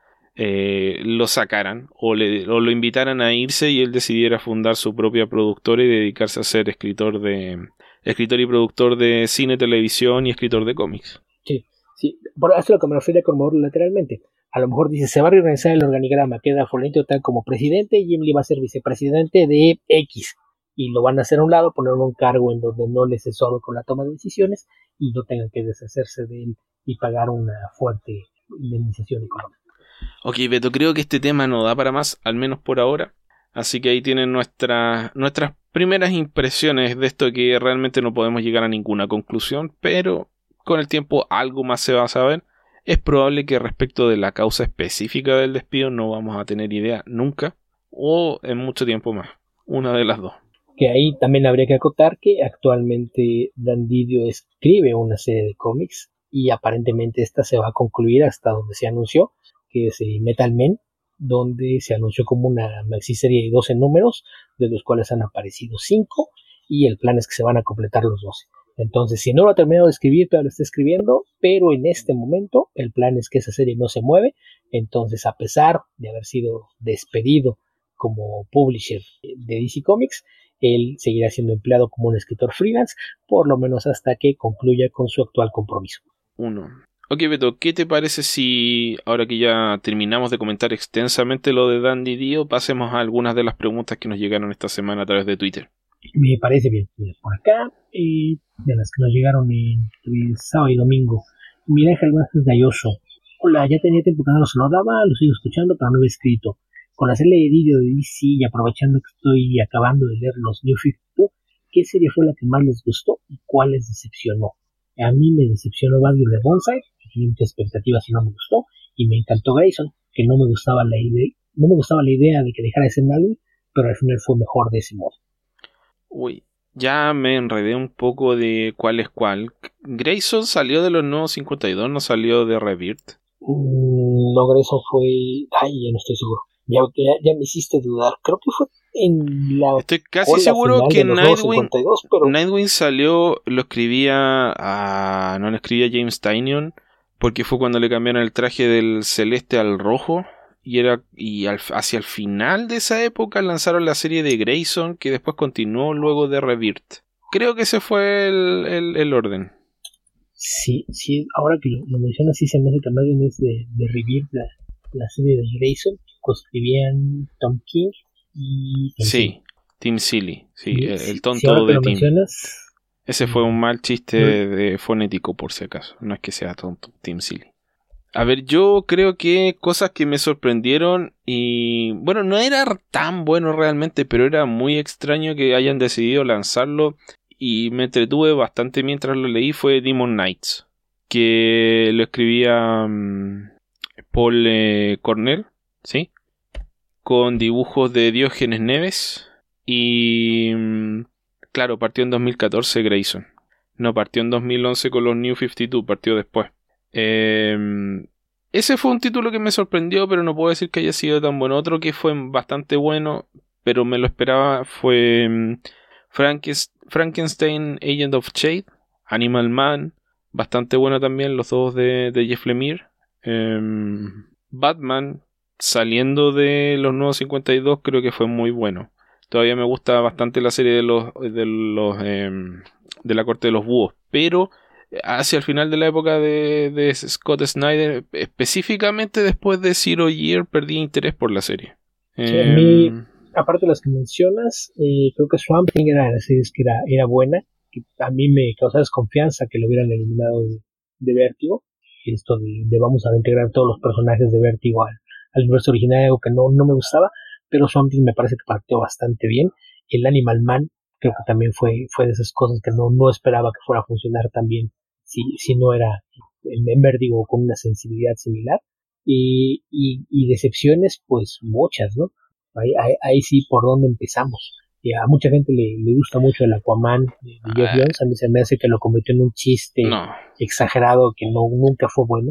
eh, lo sacaran o, le, o lo invitaran a irse y él decidiera fundar su propia productora y dedicarse a ser escritor de escritor y productor de cine, televisión y escritor de cómics. Sí, sí, por eso es lo que me refiero con moverlo lateralmente. A lo mejor dice, se va a reorganizar el organigrama, queda Fulanito tal como presidente y Jim Lee va a ser vicepresidente de X. Y lo van a hacer a un lado, poner un cargo en donde no les asesore con la toma de decisiones y no tengan que deshacerse de él y pagar una fuerte indemnización económica. Ok, Beto, creo que este tema no da para más, al menos por ahora. Así que ahí tienen nuestra, nuestras primeras impresiones de esto, que realmente no podemos llegar a ninguna conclusión, pero con el tiempo algo más se va a saber. Es probable que respecto de la causa específica del despido no vamos a tener idea nunca, o en mucho tiempo más. Una de las dos. Que ahí también habría que acotar que actualmente Dan Didio escribe una serie de cómics y aparentemente esta se va a concluir hasta donde se anunció, que es Metal Men, donde se anunció como una maxiserie de doce números, de los cuales han aparecido cinco y el plan es que se van a completar los doce. Entonces, si no lo ha terminado de escribir, todavía lo está escribiendo, pero en este momento el plan es que esa serie no se mueve. Entonces, a pesar de haber sido despedido como publisher de D C Comics, él seguirá siendo empleado como un escritor freelance, por lo menos hasta que concluya con su actual compromiso. Uno. Ok, Beto, ¿qué te parece si ahora que ya terminamos de comentar extensamente lo de Dandy Dio, pasemos a algunas de las preguntas que nos llegaron esta semana a través de Twitter? Me parece bien. Mira, por acá, eh, de las que nos llegaron entre sábado y domingo. Mira, Ángel Vázquez Galloso. Hola, ya tenía tiempo que no lo saludaba, lo sigo escuchando, pero no había escrito. Con la serie de vídeo de D C y aprovechando que estoy acabando de leer los New cincuenta y dos, ¿qué serie fue la que más les gustó y cuál les decepcionó? A mí me decepcionó Batgirl de Bonsai, que tenía muchas expectativas y no me gustó, y me encantó Grayson, que no me gustaba la idea, no me gustaba la idea de que dejara de ser Malvin, pero al final fue mejor de ese modo. Uy, ya me enredé un poco de cuál es cuál. Grayson salió de los nuevos cincuenta y dos, no salió de Rebirth. Mm, no, Grayson fue... Ay, ya no estoy seguro. Ya, ya, ya me hiciste dudar. Creo que fue en la... Estoy casi seguro que Nightwing, dos, pero... Nightwing salió, lo escribía a... no lo escribía James Tynion, porque fue cuando le cambiaron el traje del celeste al rojo. Y era y al, hacia el final de esa época lanzaron la serie de Grayson, que después continuó luego de Rebirth. Creo que ese fue el, el, el orden. Sí, sí, ahora que lo, lo mencionas, sí se me hace que más bien es de, de revivir la, la serie de Grayson, que coescribían Tom King y Tim Seeley. Sí, Tim Seeley, sí, Y el, si, el si ahora tonto que de lo Tim. mencionas, Ese fue un mal chiste no, de fonético, por si acaso. No es que sea tonto, Tim Seeley. A ver, yo creo que cosas que me sorprendieron y... Bueno, no era tan bueno realmente, pero era muy extraño que hayan decidido lanzarlo y me entretuve bastante mientras lo leí, fue Demon Knights, que lo escribía um, Paul eh, Cornell, ¿sí? Con dibujos de Diógenes Neves y... Um, claro, partió en dos mil catorce Grayson. No partió en dos mil once con los New cincuenta y dos, partió después. Eh, ese fue un título que me sorprendió, pero no puedo decir que haya sido tan bueno. Otro que fue bastante bueno, pero me lo esperaba, fue um, Frankes- Frankenstein Agent of Shade, Animal Man, bastante bueno también, los dos de, de Jeff Lemire. Eh, Batman, saliendo de los nuevos cincuenta y dos, creo que fue muy bueno. Todavía me gusta bastante la serie de los de los eh, de la corte de los búhos, pero hacia el final de la época de, de Scott Snyder, específicamente después de Zero Year, perdí interés por la serie. sí, a Eh, mí, aparte de las que mencionas, eh, creo que Swamp Thing era de las series que era, era buena, que a mí me causaba desconfianza que lo hubieran eliminado de, de Vértigo. Esto de, de vamos a integrar todos los personajes de Vértigo al, al universo original, algo que no, no me gustaba, pero Swamp Thing me parece que partió bastante bien. El Animal Man creo que también fue, fue de esas cosas que no, no esperaba que fuera a funcionar tan bien si, si no era en Vértigo con una sensibilidad similar. Y, y, y decepciones, pues muchas, ¿no? Ahí, ahí, ahí sí, por dónde empezamos. Y a mucha gente le, le gusta mucho el Aquaman de, de Geoff Jones. A mí se me hace que lo convirtió en un chiste no. exagerado que no nunca fue bueno.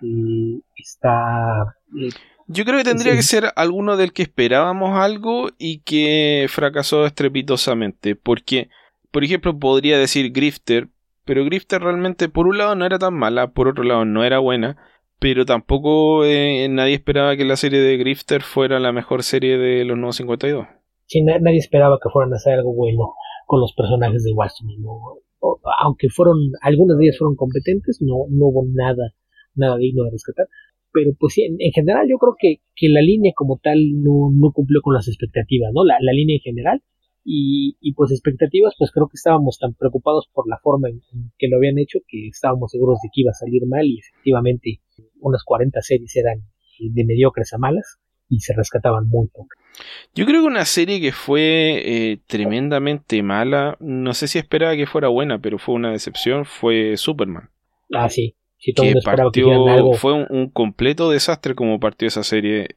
Y está. Eh, Yo creo que tendría que ser alguno del que esperábamos algo y que fracasó estrepitosamente. Porque, por ejemplo, podría decir Grifter, pero Grifter realmente, por un lado, no era tan mala, por otro lado, no era buena. Pero tampoco eh, nadie esperaba que la serie de Grifter fuera la mejor serie de los nuevos cincuenta y dos. Sí, na- nadie esperaba que fueran a hacer algo bueno con los personajes de Watchmen, ¿no? O, aunque fueron, algunas de ellas fueron competentes, no, no hubo nada, nada digno de rescatar. Pero pues sí, en, en general yo creo que, que la línea como tal no, no cumplió con las expectativas, ¿no? La, la línea en general. Y, y pues expectativas, pues creo que estábamos tan preocupados por la forma en, en que lo habían hecho que estábamos seguros de que iba a salir mal y efectivamente unas cuarenta series eran de mediocres a malas y se rescataban muy poco. Yo creo que una serie que fue eh, tremendamente mala, no sé si esperaba que fuera buena, pero fue una decepción, fue Superman. Ah, sí, sí, todo el Que mundo esperaba que hicieran partió, algo. fue un, un completo desastre como partió esa serie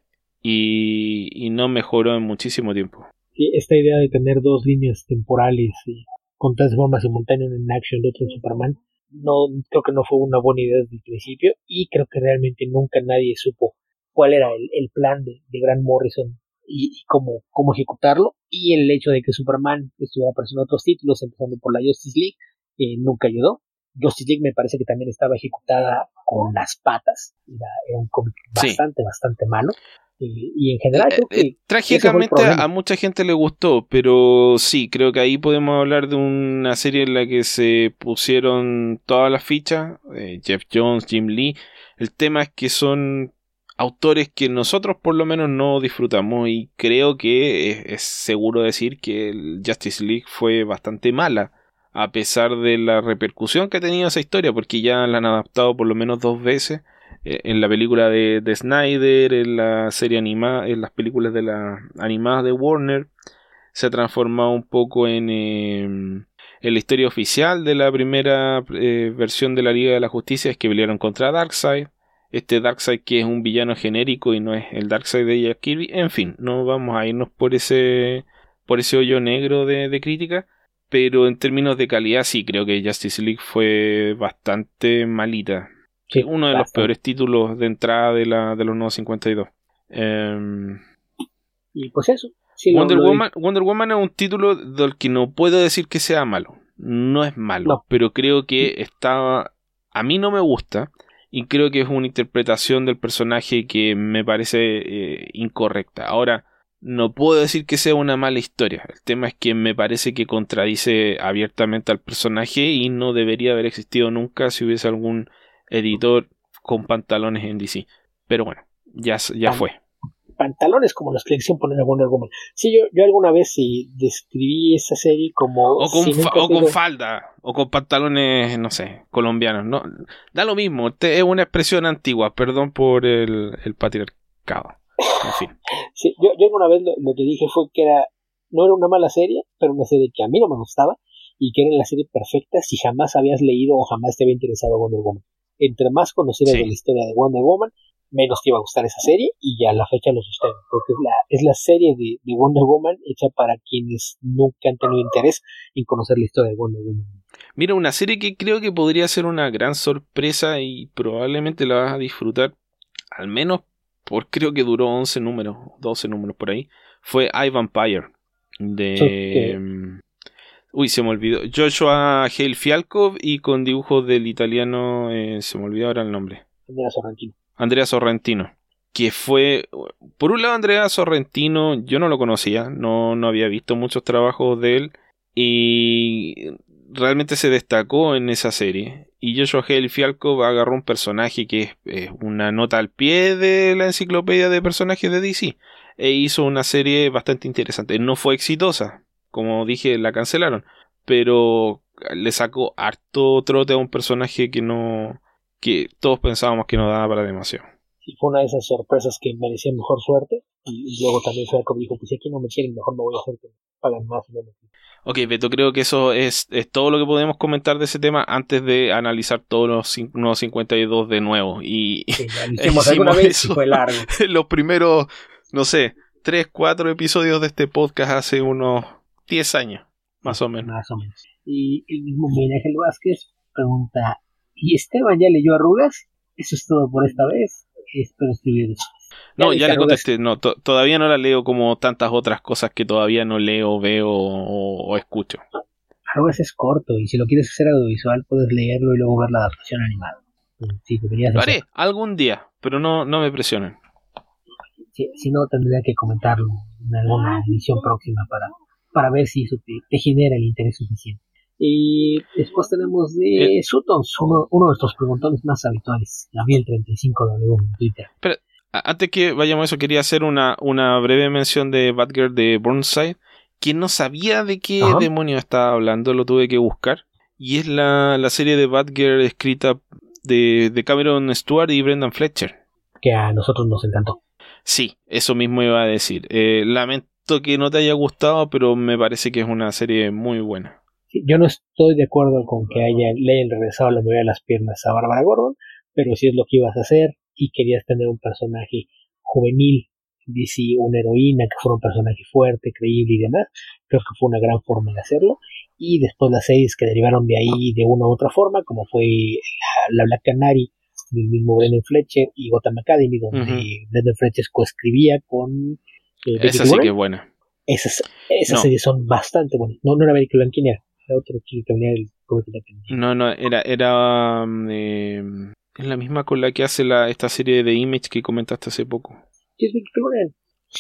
y, y no mejoró en muchísimo tiempo. Sí, esta idea de tener dos líneas temporales y contar de forma simultánea, una en Action y otra en Superman, no creo que no fue una buena idea desde el principio y creo que realmente nunca nadie supo cuál era el, el plan de, de Grant Morrison y, y cómo, cómo ejecutarlo, y el hecho de que Superman estuviera apareciendo en otros títulos, empezando por la Justice League, eh, nunca ayudó. Justice League me parece que también estaba ejecutada con las patas, era, era un cómic bastante, sí. bastante malo. Y, y en general creo que eh, trágicamente a mucha gente le gustó, pero sí, creo que ahí podemos hablar de una serie en la que se pusieron todas las fichas, eh, Jeff Jones, Jim Lee. El tema es que son autores que nosotros por lo menos no disfrutamos y creo que es, es seguro decir que el Justice League fue bastante mala, a pesar de la repercusión que ha tenido esa historia, porque ya la han adaptado por lo menos dos veces. En la película de, de Snyder, en la serie animada, en las películas de la animadas de Warner, se ha transformado un poco en, eh, en la historia oficial de la primera eh, versión de la Liga de la Justicia, es que pelearon contra Darkseid. Este Darkseid que es un villano genérico y no es el Darkseid de Jack Kirby. En fin, no vamos a irnos por ese por ese hoyo negro de, de crítica, pero en términos de calidad sí creo que Justice League fue bastante malita. Sí, uno de bastante. Los peores títulos de entrada de, la, de los nuevos cincuenta y dos. Eh, y pues eso. Sí, Wonder, lo, lo Woman, Wonder Woman es un título del que no puedo decir que sea malo. No es malo, no. Pero creo que está... A mí no me gusta y creo que es una interpretación del personaje que me parece eh, incorrecta. Ahora, no puedo decir que sea una mala historia. El tema es que me parece que contradice abiertamente al personaje y no debería haber existido nunca si hubiese algún editor con pantalones en D C. Pero bueno, ya, ya fue. Pantalones como los que le quisieron poner a Wonder Woman. Sí, yo, yo alguna vez sí describí esa serie como... O con, si fa- o sido... con falda, o con pantalones, no sé, colombianos. No, da lo mismo, te, es una expresión antigua, perdón por el, el patriarcado. En fin. Sí, yo, yo alguna vez lo, lo que dije fue que era no era una mala serie, pero una serie que a mí no me gustaba y que era la serie perfecta si jamás habías leído o jamás te había interesado Wonder Woman. Entre más conocieras sí. de la historia de Wonder Woman, menos te iba a gustar esa serie y ya a la fecha lo sostengo, porque es la, es la serie de, de Wonder Woman hecha para quienes nunca han tenido interés en conocer la historia de Wonder Woman. Mira, una serie que creo que podría ser una gran sorpresa y probablemente la vas a disfrutar, al menos por creo que duró once números, doce números por ahí, fue I, Vampire de... Sí, que... Uy, se me olvidó. Joshua Hale Fialkov y con dibujos del italiano, eh, se me olvidó ahora el nombre. Andrea Sorrentino. Andrea Sorrentino. Que fue, por un lado, Andrea Sorrentino, yo no lo conocía, no, no había visto muchos trabajos de él y realmente se destacó en esa serie. Y Joshua Hale Fialkov agarró un personaje que es eh, una nota al pie de la enciclopedia de personajes de D C e hizo una serie bastante interesante. No fue exitosa, como dije, la cancelaron, pero le sacó harto trote a un personaje que no, que todos pensábamos que no daba para demasiado. Sí, fue una de esas sorpresas que merecía mejor suerte y luego también Fialkov dijo, pues si aquí no me quieren, mejor no voy a hacer que me paguen más. Y no me... Ok, Beto, creo que eso es, es todo lo que podemos comentar de ese tema antes de analizar todos los nuevos cincuenta y dos de nuevo. Y sí, ya lo hicimos alguna vez eso, y fue largo. Los primeros, no sé, tres, cuatro episodios de este podcast hace unos diez años, más sí, o menos. Más o menos. Y el mismo Miguel Ángel Vázquez pregunta, ¿y Esteban ya leyó Arrugas? Eso es todo por esta vez. Espero escribir después. No, ya le contesté, no, to- todavía no la leo como tantas otras cosas que todavía no leo, veo o, o escucho. Arrugas es corto y si lo quieres hacer audiovisual puedes leerlo y luego ver la adaptación animada. Sí, deberías lo haré algún día, pero no, no me presionen. Si, si no, tendría que comentarlo en alguna edición próxima para, para ver si eso te, te genera el interés suficiente. Y después tenemos de eh, Sutons, uno, uno de nuestros preguntones más habituales, Gabriel treinta y cinco W en Twitter. Pero antes que vayamos a eso, quería hacer una, una breve mención de Batgirl de Burnside, que no sabía de qué Ajá. demonios estaba hablando, lo tuve que buscar. Y es la, la serie de Batgirl escrita de, de Cameron Stewart y Brendan Fletcher. Que a nosotros nos encantó. Sí, eso mismo iba a decir. Eh, lamento que no te haya gustado, pero me parece que es una serie muy buena. Sí, yo no estoy de acuerdo con que haya, le hayan regresado la mayoría de las piernas a Bárbara Gordon, pero si es lo que ibas a hacer y querías tener un personaje juvenil, D C, una heroína que fuera un personaje fuerte, creíble y demás, creo que fue una gran forma de hacerlo. Y después las series que derivaron de ahí de una u otra forma, como fue la, la Black Canary del mismo Brendan Fletcher y Gotham Academy, donde uh-huh. Brendan Fletcher coescribía con eh, esa sí que es buena. Esas, esas no. series son bastante buenas. No, no era Betty Blanquina, era otro chico que venía del No, no, era era eh, es la misma con la que hace la esta serie de Image que comentaste hace poco. Sí, es Betty Cloonan.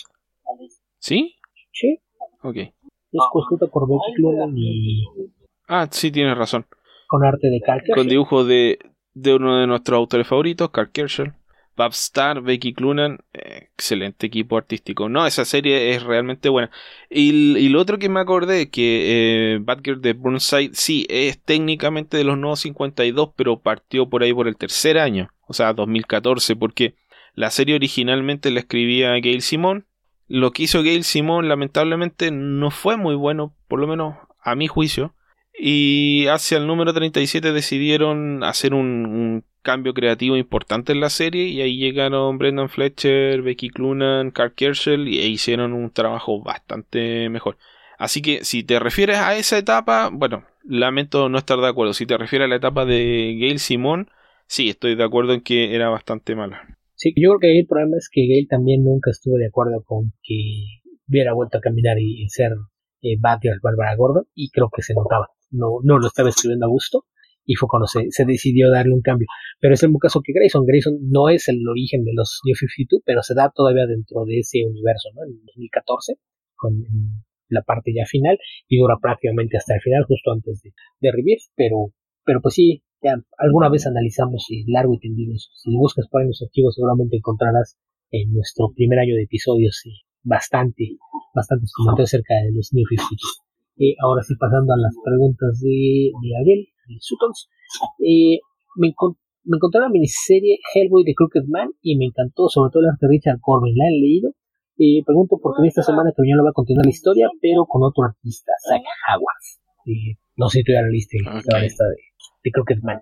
¿Sí? Sí. Ok. Es coescrita por Betty Cloonan y... Ah, sí, tienes razón. Con arte de Carl Kerschel. Con dibujo de, de uno de nuestros autores favoritos, Carl Kerschel. Bob Starr, Becky Cloonan, eh, excelente equipo artístico. No, esa serie es realmente buena. Y, y lo otro que me acordé, que eh, Batgirl de Burnside, sí, es técnicamente de los nuevos cincuenta y dos, pero partió por ahí por el tercer año, o sea, dos mil catorce, porque la serie originalmente la escribía Gail Simone. Lo que hizo Gail Simone, lamentablemente, no fue muy bueno, por lo menos a mi juicio. Y hacia el número treinta y siete decidieron hacer un, un cambio creativo importante en la serie y ahí llegaron Brendan Fletcher, Becky Cloonan, Carl Kerschel e hicieron un trabajo bastante mejor. Así que si te refieres a esa etapa, bueno, lamento no estar de acuerdo. Si te refieres a la etapa de Gail Simone, sí, estoy de acuerdo en que era bastante mala. Sí, yo creo que el problema es que Gail también nunca estuvo de acuerdo con que hubiera vuelto a caminar y ser eh, Batgirl Bárbara Gordon, y creo que se notaba. No, no lo estaba escribiendo a gusto y fue cuando se, se decidió darle un cambio. Pero es el mismo caso que Grayson. Grayson no es el origen de los New cincuenta y dos, pero se da todavía dentro de ese universo, ¿no? En dos mil catorce, con la parte ya final, y dura prácticamente hasta el final, justo antes de, de Rebirth, pero, pero pues sí, ya alguna vez analizamos eh, largo y tendido eso. Si buscas por ahí los archivos, seguramente encontrarás en nuestro primer año de episodios eh, bastante, bastantes comentarios acerca de los New cincuenta y dos. Eh, ahora sí, pasando a las preguntas de, de Ariel, de Sutons. Eh, me, encont- me encontré la miniserie Hellboy de Crooked Man y me encantó, sobre todo la de Richard Corbin. ¿La han leído? Eh, pregunto porque vi esta semana que Viñola va a continuar la historia, pero con otro artista, Zach Howard. Eh, no sé si tú ya la leíste, Okay. esta de, de Crooked Man.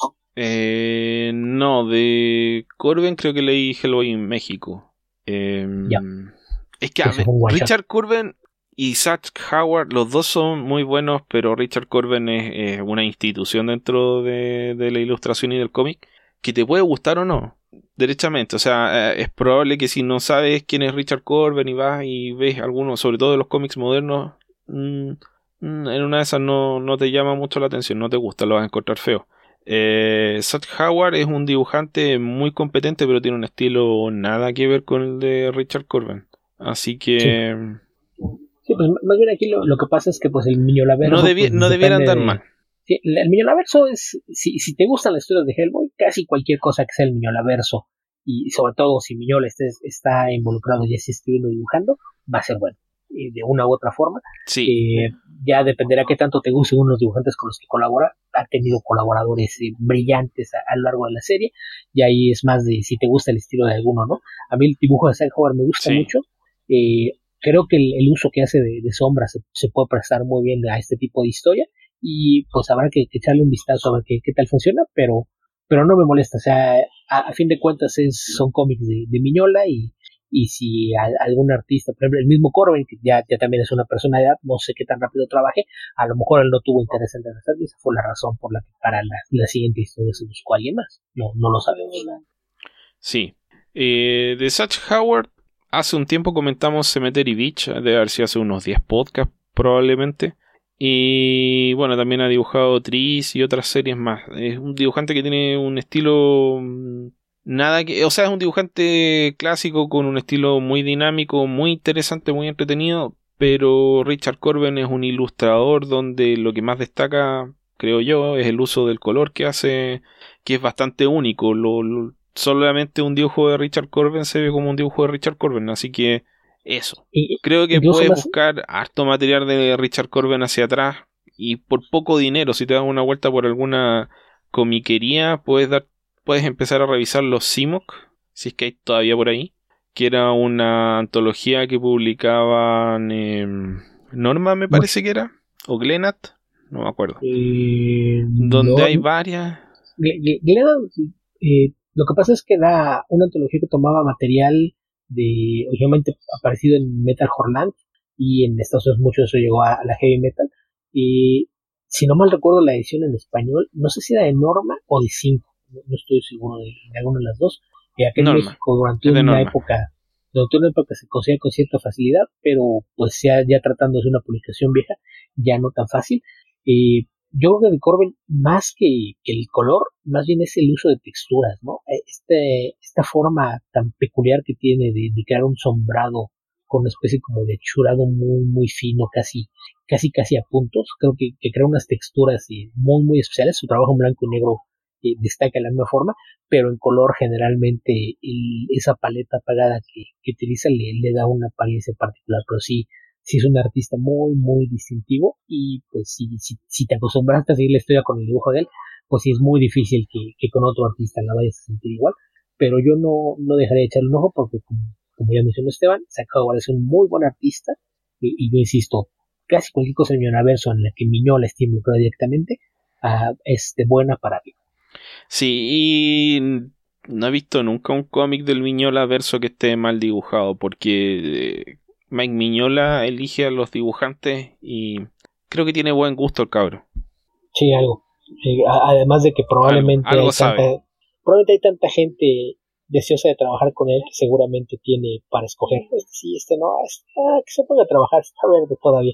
Eh, no, de Corben creo que leí Hellboy en México. Eh, Ya. Es que a ver, Richard Corben y Zach Howard, los dos son muy buenos, pero Richard Corben es, es una institución dentro de, de la ilustración y del cómic que te puede gustar o no, derechamente. O sea, es probable que si no sabes quién es Richard Corben y vas y ves algunos, sobre todo de los cómics modernos, mmm, en una de esas no, no te llama mucho la atención, no te gusta, lo vas a encontrar feo. Eh, Zach Howard es un dibujante muy competente, pero tiene un estilo nada que ver con el de Richard Corben. Así que... Sí, sí, pues más bien aquí lo, lo que pasa es que pues el Miñolaverso... No, debi- pues, no debiera andar de... mal. Sí, el Miñolaverso es... Si, si te gustan las historias de Hellboy, casi cualquier cosa que sea el Miñolaverso, y sobre todo si Miñola está, está involucrado ya sea escribiendo o dibujando, va a ser bueno. De una u otra forma. Sí. Eh, ya dependerá qué tanto te gusten unos dibujantes con los que colabora. Ha tenido colaboradores eh, brillantes a, a lo largo de la serie, y ahí es más de si te gusta el estilo de alguno, ¿no? A mí el dibujo de Zach Howard me gusta sí. mucho. Eh, creo que el, el uso que hace de, de sombras se, se puede prestar muy bien a este tipo de historia, y pues habrá que, que echarle un vistazo a ver qué, qué tal funciona, pero, pero no me molesta. O sea, a, a fin de cuentas es, son cómics de, de Miñola, y y si a, algún artista, por ejemplo el mismo Corben, que ya, ya también es una persona de edad, no sé qué tan rápido trabaje, a lo mejor él no tuvo interés en regresar, y esa fue la razón por la que para la, la siguiente historia se buscó a alguien más. No, no lo sabemos. Sí. Eh, de Zach Howard, hace un tiempo comentamos Cemetery Beach, debe haber sido hace unos diez podcasts probablemente. Y bueno, también ha dibujado Tris y otras series más. Es un dibujante que tiene un estilo... Nada que, o sea, es un dibujante clásico con un estilo muy dinámico, muy interesante, muy entretenido, pero Richard Corben es un ilustrador donde lo que más destaca, creo yo, es el uso del color que hace, que es bastante único. Lo, lo, solamente un dibujo de Richard Corben se ve como un dibujo de Richard Corben, así que eso. Creo que puedes buscar harto material de Richard Corben hacia atrás y por poco dinero, si te das una vuelta por alguna comiquería, puedes dar puedes empezar a revisar los C M O C, si es que hay todavía por ahí, que era una antología que publicaban eh, Norma, me parece que era, o Glenat, no me acuerdo, eh, donde no, hay varias. Glenat, eh, lo que pasa es que era una antología que tomaba material de, obviamente, aparecido en Metal Horland, y en Estados Unidos mucho de eso llegó a, a la heavy metal, y si no mal recuerdo la edición en español, no sé si era de Norma o de cinco, no estoy seguro de, de alguna de las dos. Eh, aquí en Norma. México durante una Norma. época durante una época se conseguía con cierta facilidad, pero pues ya, ya tratándose de una publicación vieja, ya no tan fácil. Eh, yo creo que de Corben, más que, que el color, más bien es el uso de texturas, ¿no? Este, esta forma tan peculiar que tiene de, de crear un sombrado con una especie como de churado muy, muy fino, casi, casi, casi a puntos. Creo que, que crea unas texturas eh, muy, muy especiales. Su trabajo en blanco y negro Eh, destaca de la misma forma, pero en color generalmente el, esa paleta apagada que, que utiliza le, le da una apariencia particular, pero sí, sí es un artista muy, muy distintivo, y pues si, si, si te acostumbraste a seguir la historia con el dibujo de él, pues sí es muy difícil que, que con otro artista la vayas a sentir igual, pero yo no, no dejaré de echarle un ojo porque como, como ya mencionó Esteban, Zach Howard es un muy buen artista, y, y yo insisto, casi cualquier cosa en Miñolaverso en la que Miñola esté involucrada directamente uh, es de buena para mí. Sí, y no he visto nunca un cómic del Miñola verso que esté mal dibujado, porque Mike Miñola elige a los dibujantes y creo que tiene buen gusto el cabro. Sí, algo. Sí, además de que probablemente algo, algo hay tanta, probablemente hay tanta gente deseosa de trabajar con él que seguramente tiene para escoger. Este sí, este no, este, ah, que se ponga a trabajar, está verde todavía.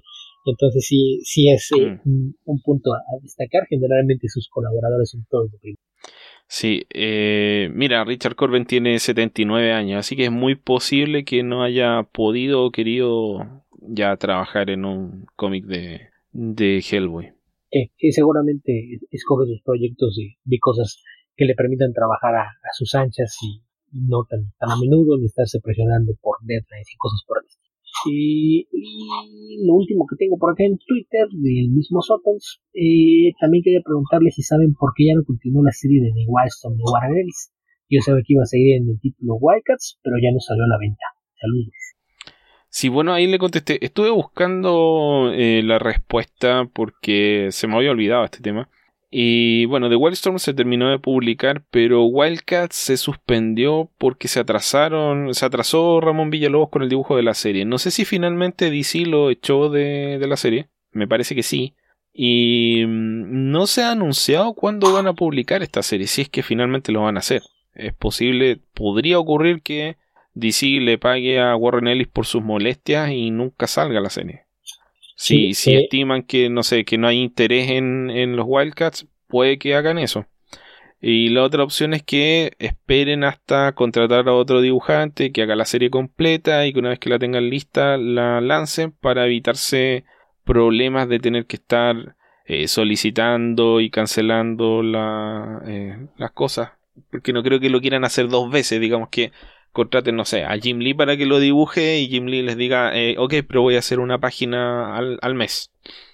Entonces sí, sí es eh, Mm. un, un punto a, a destacar. Generalmente sus colaboradores son todos de primera. Sí, eh, mira, Richard Corben tiene setenta y nueve años, así que es muy posible que no haya podido o querido ya trabajar en un cómic de, de Hellboy. Que sí, seguramente escoge sus proyectos de, de cosas que le permitan trabajar a, a sus anchas y no tan, tan a menudo ni estarse presionando por deadlines y cosas por el estilo. Y, y lo último que tengo por acá en Twitter del mismo Sotons, eh, también quería preguntarle si saben por qué ya no continuó la serie de The Wildstorm de Warren Ellis. Yo sabía que iba a seguir en el título Wildcats, pero ya no salió a la venta. Saludos. Sí, bueno, ahí le contesté. Estuve buscando eh, la respuesta porque se me había olvidado este tema. Y bueno, The Wildstorm se terminó de publicar, pero Wildcats se suspendió porque se atrasaron, se atrasó Ramón Villalobos con el dibujo de la serie. No sé si finalmente D C lo echó de, de la serie, me parece que sí. Y mm, no se ha anunciado cuándo van a publicar esta serie, si es que finalmente lo van a hacer. Es posible, podría ocurrir que D C le pague a Warren Ellis por sus molestias y nunca salga la serie. Sí, Si, si eh, estiman que, no sé, que no hay interés en, en los Wildcats, puede que hagan eso. Y la otra opción es que esperen hasta contratar a otro dibujante que haga la serie completa y que una vez que la tengan lista la lancen para evitarse problemas de tener que estar eh, solicitando y cancelando la, eh, las cosas. Porque no creo que lo quieran hacer dos veces, digamos que contraten, no sé, a Jim Lee para que lo dibuje y Jim Lee les diga, eh, ok, pero voy a hacer una página al, al mes.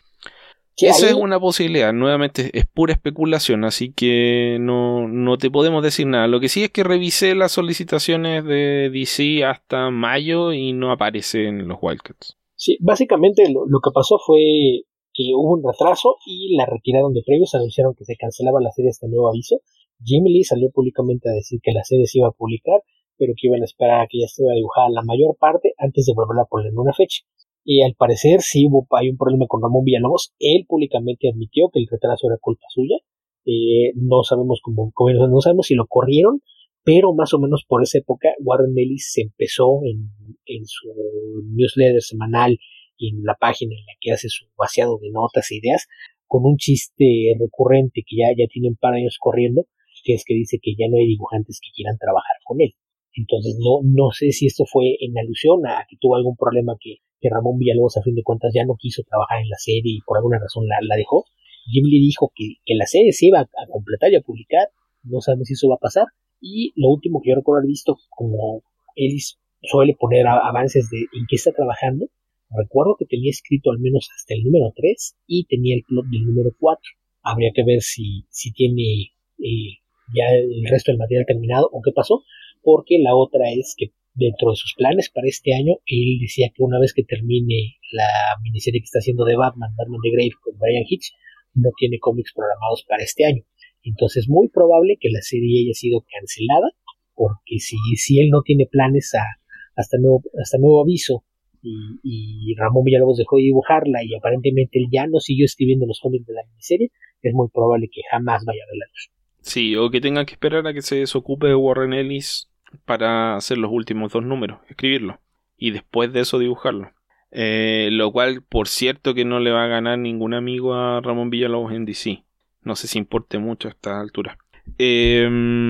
sí, Esa es ahí una posibilidad, nuevamente es pura especulación, así que no, no te podemos decir nada. Lo que sí es que revisé las solicitaciones de D C hasta mayo y no aparecen los Wildcats. sí, básicamente lo, lo que pasó fue que hubo un retraso y la retiraron de previos, anunciaron que se cancelaba la serie hasta nuevo aviso. Jim Lee salió públicamente a decir que la serie se iba a publicar, pero que iban a esperar a que ya estuviera dibujada la mayor parte antes de volver a poner una fecha. Y al parecer sí hubo hay un problema con Ramón Villalobos. Él públicamente admitió que el retraso era culpa suya. Eh, no sabemos cómo, cómo, no sabemos si lo corrieron, pero más o menos por esa época Warren Ellis se empezó en, en su newsletter semanal y en la página en la que hace su vaciado de notas e ideas con un chiste recurrente que ya, ya tiene un par de años corriendo, que es que dice que ya no hay dibujantes que quieran trabajar con él. Entonces no, no sé si esto fue en alusión a que tuvo algún problema que, que Ramón Villalobos a fin de cuentas ya no quiso trabajar en la serie y por alguna razón la, la dejó. Jim Lee dijo que, que la serie se iba a, a completar y a publicar, no sabemos si eso va a pasar. Y lo último que yo recuerdo haber visto, como él suele poner a, avances de en qué está trabajando, recuerdo que tenía escrito al menos hasta el número tres y tenía el plot del número cuatro. Habría que ver si, si tiene eh, ya el resto del material terminado o qué pasó, porque la otra es que dentro de sus planes para este año, él decía que una vez que termine la miniserie que está haciendo de Batman, Batman the Grave con Brian Hitch, no tiene cómics programados para este año. Entonces es muy probable que la serie haya sido cancelada, porque si, si él no tiene planes a, hasta, nuevo, hasta nuevo aviso y, y Ramón Villalobos dejó de dibujarla y aparentemente él ya no siguió escribiendo los cómics de la miniserie, es muy probable que jamás vaya a ver la luz. Sí, o que tengan que esperar a que se desocupe de Warren Ellis para hacer los últimos dos números, escribirlo, y después de eso dibujarlo. Eh, lo cual, por cierto, que no le va a ganar ningún amigo a Ramón Villalobos en D C. No sé si importe mucho a esta altura. Eh,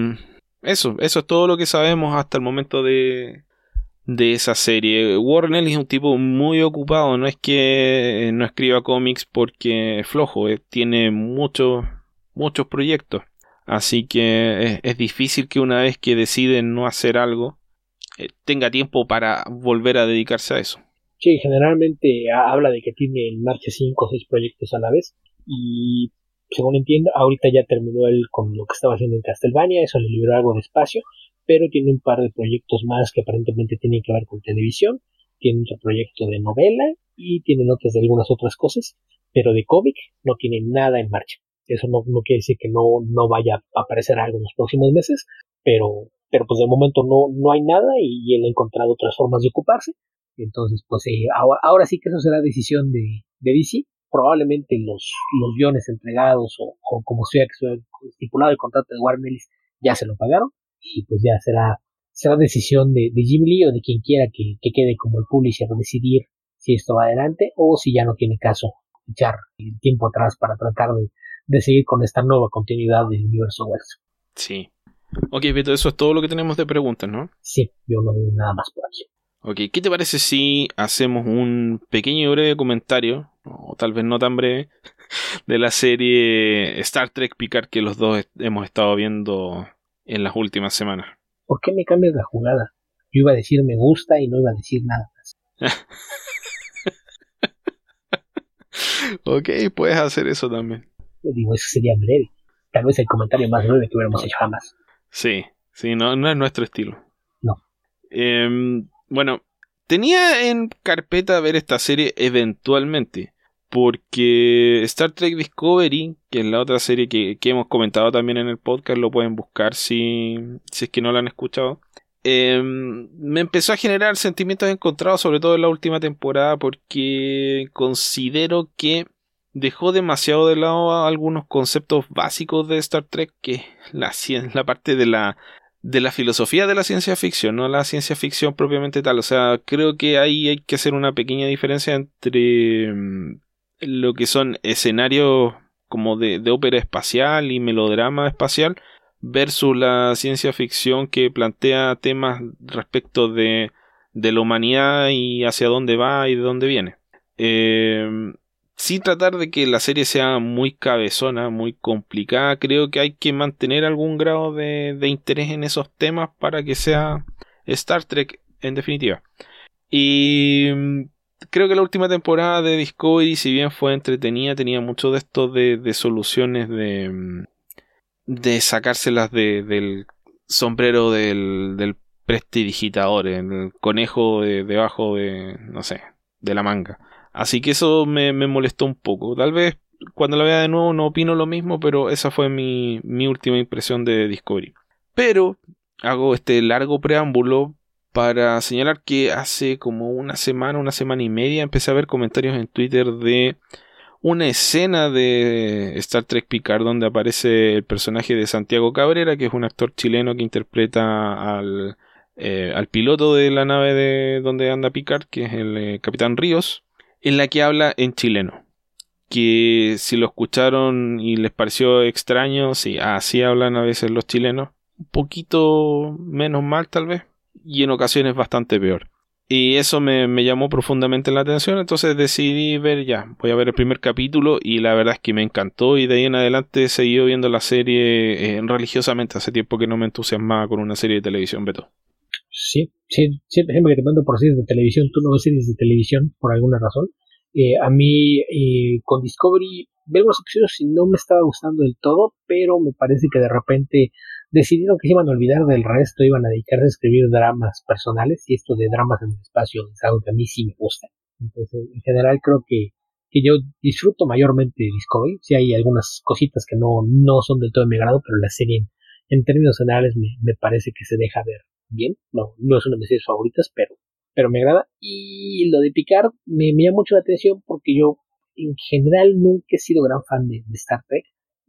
eso, eso es todo lo que sabemos hasta el momento de, de esa serie. Warren Ellis es un tipo muy ocupado, no es que no escriba cómics porque es flojo, eh, tiene muchos, muchos proyectos. Así que es, es difícil que una vez que deciden no hacer algo, eh, tenga tiempo para volver a dedicarse a eso. Sí, generalmente habla de que tiene en marcha cinco o seis proyectos a la vez y según entiendo, ahorita ya terminó él con lo que estaba haciendo en Castlevania, eso le liberó algo de espacio, pero tiene un par de proyectos más que aparentemente tienen que ver con televisión, tiene otro proyecto de novela y tiene notas de algunas otras cosas, pero de cómic no tiene nada en marcha. Eso no, no quiere decir que no, no vaya a aparecer algo en los próximos meses, pero, pero pues de momento no, no hay nada y él ha encontrado otras formas de ocuparse. Entonces, pues eh, ahora, ahora sí que eso será decisión de, de D C. Probablemente los, los guiones entregados o, o como sea que sea estipulado el contrato de Warren Ellis ya se lo pagaron y pues ya será, será decisión de, de Jim Lee o de quien quiera que, que quede como el publisher decidir si esto va adelante o si ya no tiene caso echar el tiempo atrás para tratar de, de seguir con esta nueva continuidad del universo Wells. Sí. Ok, Beto, eso es todo lo que tenemos de preguntas, ¿no? Sí, yo no veo nada más por aquí. Ok, ¿qué te parece si hacemos un pequeño y breve comentario, o tal vez no tan breve, de la serie Star Trek Picard que los dos hemos estado viendo en las últimas semanas? ¿Por qué me cambias la jugada? Yo iba a decir me gusta y no iba a decir nada más. Ok, puedes hacer eso también. Yo digo, eso sería breve. Tal vez el comentario más breve que hubiéramos hecho jamás. Sí, sí, no, no es nuestro estilo. No. Eh, bueno, tenía en carpeta ver esta serie eventualmente, porque Star Trek Discovery, que es la otra serie que, que hemos comentado también en el podcast, lo pueden buscar si, si es que no la han escuchado. Eh, me empezó a generar sentimientos encontrados, sobre todo en la última temporada, porque considero que dejó demasiado de lado algunos conceptos básicos de Star Trek, que es la, la parte de la, de la filosofía de la ciencia ficción, no la ciencia ficción propiamente tal. O sea, creo que ahí hay que hacer una pequeña diferencia entre um, lo que son escenarios como de, de ópera espacial y melodrama espacial versus la ciencia ficción que plantea temas respecto de, de la humanidad y hacia dónde va y de dónde viene. Eh, sí tratar de que la serie sea muy cabezona, muy complicada. Creo que hay que mantener algún grado de, de interés en esos temas para que sea Star Trek en definitiva. Y creo que la última temporada de Discovery, si bien fue entretenida, tenía mucho de esto de, de soluciones de, de sacárselas de, del sombrero del, del prestidigitador, el conejo de, debajo de, no sé, de la manga. Así que eso me, me molestó un poco. Tal vez cuando la vea de nuevo no opino lo mismo, pero esa fue mi, mi última impresión de Discovery. Pero hago este largo preámbulo para señalar que hace como una semana, una semana y media empecé a ver comentarios en Twitter de una escena de Star Trek Picard donde aparece el personaje de Santiago Cabrera, que es un actor chileno que interpreta al, eh, al piloto de la nave de donde anda Picard, que es el eh, Capitán Ríos, en la que habla en chileno. Que si lo escucharon y les pareció extraño, sí, así hablan a veces los chilenos. Un poquito menos mal tal vez, y en ocasiones bastante peor. Y eso me, me llamó profundamente la atención, entonces decidí ver ya, voy a ver el primer capítulo y la verdad es que me encantó y de ahí en adelante he seguido viendo la serie eh, religiosamente. Hace tiempo que no me entusiasmaba con una serie de televisión, Beto. Sí, sí, siempre, siempre que te mando por series de televisión, tú no ves series de televisión por alguna razón. Eh, a mí eh, con Discovery veo los episodios y no me estaba gustando del todo, pero me parece que de repente decidieron que se iban a olvidar del resto, iban a dedicarse a escribir dramas personales, y esto de dramas en el espacio es algo que a mí sí me gusta. Entonces, en general creo que, que yo disfruto mayormente de Discovery. Sí hay algunas cositas que no, no son del todo de mi agrado, pero la serie en, en términos generales me, me parece que se deja ver bien. No, no es una de mis series favoritas, pero, pero me agrada. Y lo de Picard me, me llama mucho la atención porque yo en general nunca he sido gran fan de, de Star Trek.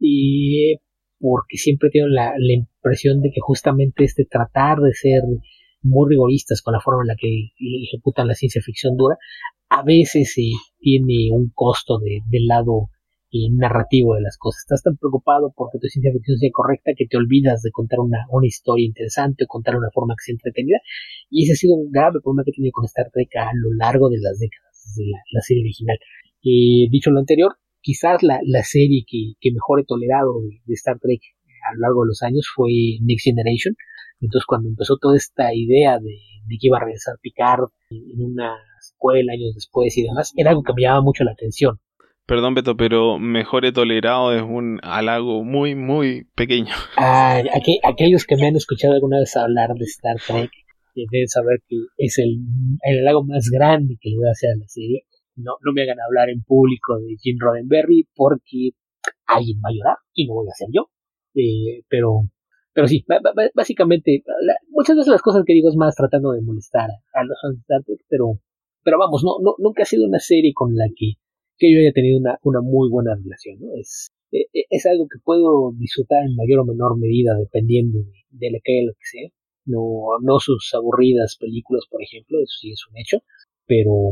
Y porque siempre tengo la, la impresión de que justamente este tratar de ser muy rigoristas con la forma en la que ejecutan la ciencia ficción dura, a veces eh, tiene un costo de, del lado eh, narrativo de las cosas. Estás tan preocupado porque tu ciencia ficción sea correcta que te olvidas de contar una, una historia interesante o contar una forma que sea entretenida, y ese ha sido un grave problema que he tenido con Star Trek a lo largo de las décadas, desde la, la serie original. Eh, dicho lo anterior, quizás la, la serie que, que mejor he tolerado de, de Star Trek a lo largo de los años fue Next Generation. Entonces, cuando empezó toda esta idea de, de que iba a regresar Picard en una secuela años después y demás, era algo que me llamaba mucho la atención. Perdón, Beto, pero mejor he tolerado es un halago muy, muy pequeño. Ah, aqu aquellos que me han escuchado alguna vez hablar de Star Trek deben saber que es el, el halago más grande que le voy a hacer a la serie. No, no me hagan hablar en público de Gene Roddenberry porque alguien va a llorar y no voy a ser yo. Eh, pero, pero sí, básicamente, la, muchas veces las cosas que digo es más tratando de molestar a, a los fans de Star Trek, pero, pero vamos, no, no, nunca ha sido una serie con la que, que yo haya tenido una, una muy buena relación, ¿no? Es, eh, es algo que puedo disfrutar en mayor o menor medida dependiendo de, de la que haya lo que sea. No, no sus aburridas películas, por ejemplo, eso sí es un hecho, pero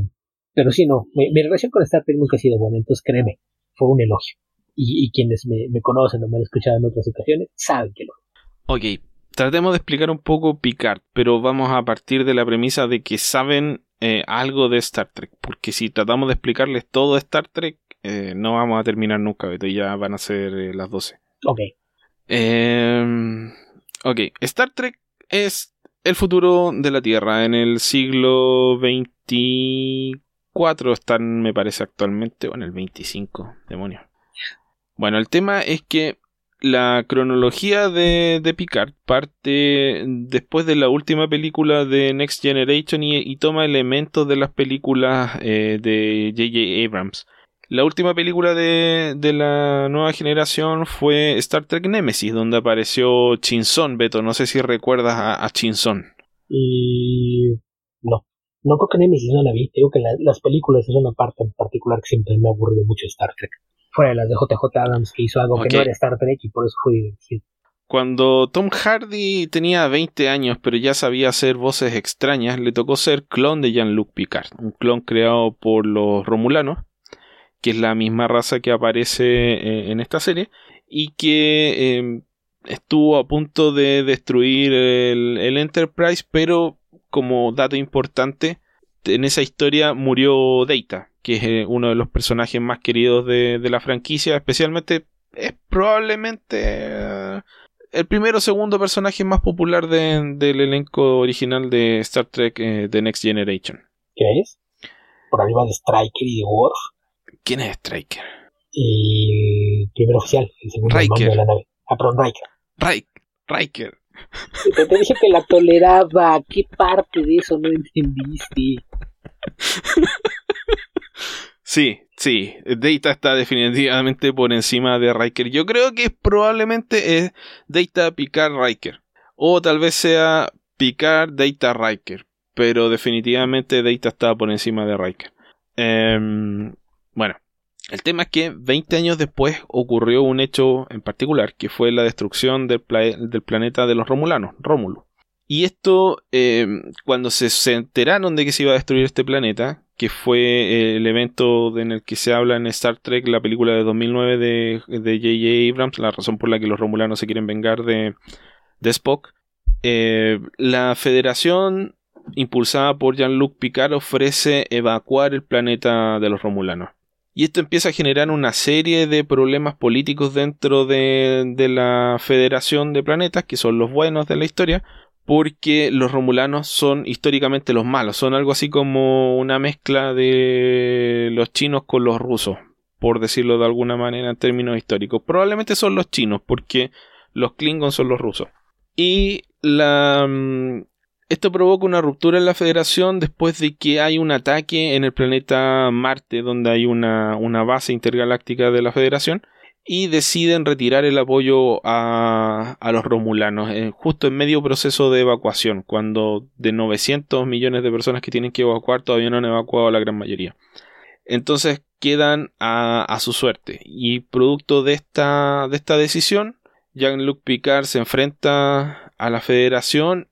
Pero sí, no, mi, mi relación con Star Trek nunca ha sido buena, entonces créeme, fue un elogio. Y, y quienes me, me conocen o me han escuchado en otras ocasiones saben que lo. Ok, tratemos de explicar un poco Picard, pero vamos a partir de la premisa de que saben eh, algo de Star Trek, porque si tratamos de explicarles todo de Star Trek, eh, no vamos a terminar nunca, Beto, y ya van a ser eh, las doce. Ok. Eh, ok, Star Trek es el futuro de la Tierra en el siglo veinticuatro, están, me parece, actualmente, o en el veinticinco, demonios. Bueno, el tema es que la cronología de, de Picard parte después de la última película de Next Generation y, y toma elementos de las películas eh, de J J Abrams. La última película de, de la nueva generación fue Star Trek Nemesis, donde apareció Chinzón. Beto, no sé si recuerdas a, a Chinzón. Y no, no creo que Nemesis no la vi. Digo que la, las películas es una parte en particular que siempre me ha aburrido mucho de Star Trek. Fuera de las de J J Abrams, que hizo algo okay. que no era Star Trek y por eso fue divertido. Cuando Tom Hardy tenía veinte años, pero ya sabía hacer voces extrañas, le tocó ser clon de Jean-Luc Picard, un clon creado por los Romulanos, que es la misma raza que aparece eh, en esta serie, y que eh, estuvo a punto de destruir el, el Enterprise, pero como dato importante, en esa historia murió Data, que es eh, uno de los personajes más queridos de, de la franquicia, especialmente es probablemente eh, el primero o segundo personaje más popular de, del elenco original de Star Trek eh, The Next Generation. ¿Qué es? Por arriba de Stryker y de Worf. ¿Quién es Stryker? Y el primer oficial, el segundo al mando de la nave. Ah, perdón, Riker. Riker. Riker. Te, te dije que la toleraba. ¿Qué parte de eso no entendiste? Sí, sí. Data está definitivamente por encima de Riker. Yo creo que probablemente es Data, Picard, Riker. O tal vez sea Picard, Data, Riker. Pero definitivamente Data está por encima de Riker. Eh, bueno, el tema es que veinte años después ocurrió un hecho en particular, que fue la destrucción del, pla- del planeta de los Romulanos, Rómulo. Y esto, eh, cuando se, se enteraron de que se iba a destruir este planeta, que fue eh, el evento en el que se habla en Star Trek, la película de dos mil nueve de, de J J Abrams, la razón por la que los Romulanos se quieren vengar de, de Spock, eh, la Federación, impulsada por Jean-Luc Picard, ofrece evacuar el planeta de los Romulanos. Y esto empieza a generar una serie de problemas políticos dentro de, de la Federación de Planetas, que son los buenos de la historia, porque los Romulanos son históricamente los malos, son algo así como una mezcla de los chinos con los rusos, por decirlo de alguna manera en términos históricos. Probablemente son los chinos, porque los Klingons son los rusos. Y la... esto provoca una ruptura en la Federación después de que hay un ataque en el planeta Marte, donde hay una, una base intergaláctica de la Federación, y deciden retirar el apoyo a, a los Romulanos, eh, justo en medio proceso de evacuación, cuando de novecientos millones de personas que tienen que evacuar todavía no han evacuado a la gran mayoría. Entonces quedan a, a su suerte, y producto de esta, de esta decisión, Jean-Luc Picard se enfrenta a la Federación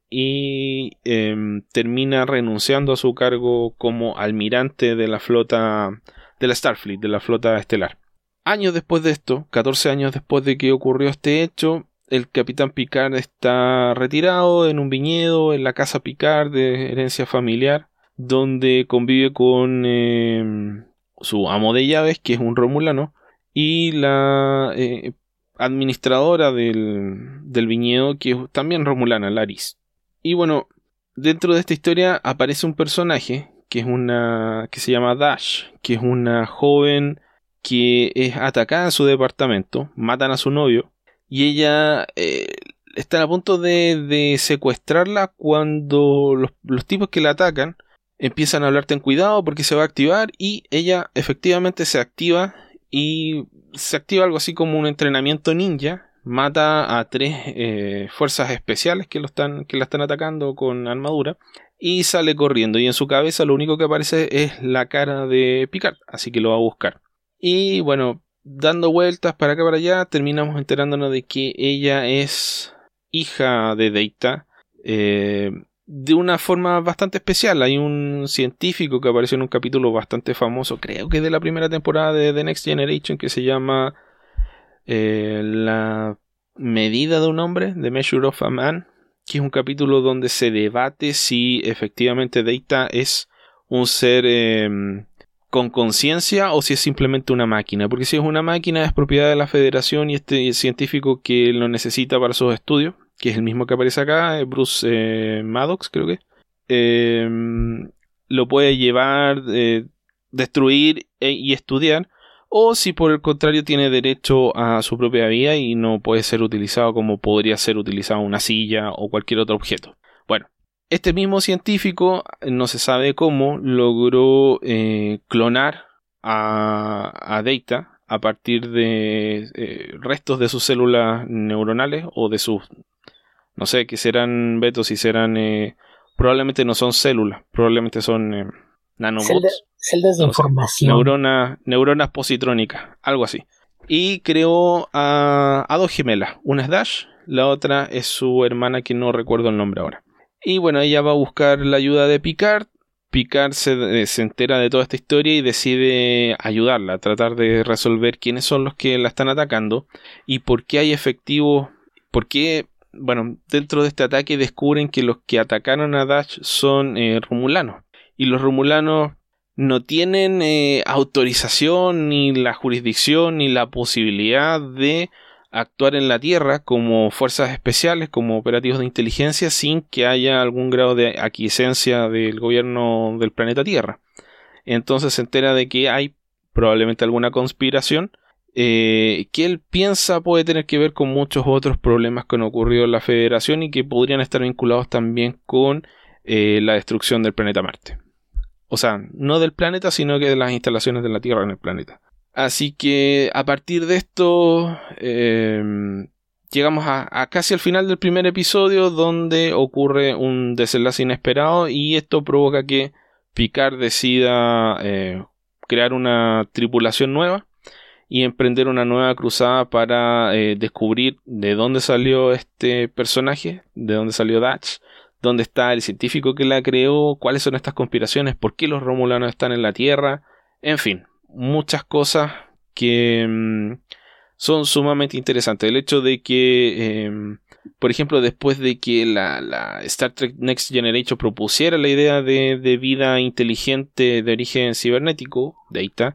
y eh, termina renunciando a su cargo como almirante de la flota de la Starfleet, de la flota estelar. Años después de esto, catorce años después de que ocurrió este hecho, el capitán Picard está retirado en un viñedo en la casa Picard de herencia familiar, donde convive con eh, su amo de llaves, que es un romulano, y la eh, administradora del, del viñedo, que es también romulana, Laris. Y bueno, dentro de esta historia aparece un personaje que es una que se llama Dash, que es una joven que es atacada en su departamento, matan a su novio y ella eh, está a punto de, de secuestrarla cuando los, los tipos que la atacan empiezan a hablar ten cuidado porque se va a activar, y ella efectivamente se activa y se activa algo así como un entrenamiento ninja, mata a tres eh, fuerzas especiales que, lo están, que la están atacando con armadura y sale corriendo, y en su cabeza lo único que aparece es la cara de Picard, así que lo va a buscar. Y bueno, dando vueltas para acá para allá, terminamos enterándonos de que ella es hija de Data. Eh, de una forma bastante especial. Hay un científico que apareció en un capítulo bastante famoso, creo que de la primera temporada de The Next Generation, que se llama eh, La medida de un hombre, The Measure of a Man, que es un capítulo donde se debate si efectivamente Data es un ser eh, con conciencia o si es simplemente una máquina, porque si es una máquina es propiedad de la Federación y este científico que lo necesita para sus estudios, que es el mismo que aparece acá, Bruce eh, Maddox creo que, eh, lo puede llevar, eh, destruir e, y estudiar, o si por el contrario tiene derecho a su propia vida y no puede ser utilizado como podría ser utilizado una silla o cualquier otro objeto. Bueno, este mismo científico, no se sabe cómo, logró eh, clonar a, a Data a partir de eh, restos de sus células neuronales o de sus, no sé, que serán, Beto, si serán, eh, probablemente no son células, probablemente son eh, nanobots. Celda, celdas de no información. Sé, neuronas, neuronas positrónicas, algo así. Y creó a, a dos gemelas, una es Dash, la otra es su hermana que no recuerdo el nombre ahora. Y bueno, ella va a buscar la ayuda de Picard. Picard se, se entera de toda esta historia y decide ayudarla, a tratar de resolver quiénes son los que la están atacando y por qué hay efectivos, por qué, bueno, dentro de este ataque descubren que los que atacaron a Dash son eh, romulanos. Y los romulanos no tienen eh, autorización, ni la jurisdicción, ni la posibilidad de actuar en la Tierra como fuerzas especiales, como operativos de inteligencia, sin que haya algún grado de aquiescencia del gobierno del planeta Tierra. Entonces se entera de que hay probablemente alguna conspiración eh, que él piensa puede tener que ver con muchos otros problemas que han ocurrido en la Federación y que podrían estar vinculados también con eh, la destrucción del planeta Marte. O sea, no del planeta, sino que de las instalaciones de la Tierra en el planeta. Así que a partir de esto eh, llegamos a, a casi al final del primer episodio, donde ocurre un desenlace inesperado y esto provoca que Picard decida eh, crear una tripulación nueva y emprender una nueva cruzada para eh, descubrir de dónde salió este personaje, de dónde salió Dash, dónde está el científico que la creó, cuáles son estas conspiraciones, por qué los romulanos están en la Tierra, en fin, muchas cosas que mmm, son sumamente interesantes. El hecho de que, eh, por ejemplo, después de que la, la Star Trek Next Generation propusiera la idea de, de vida inteligente de origen cibernético, Data,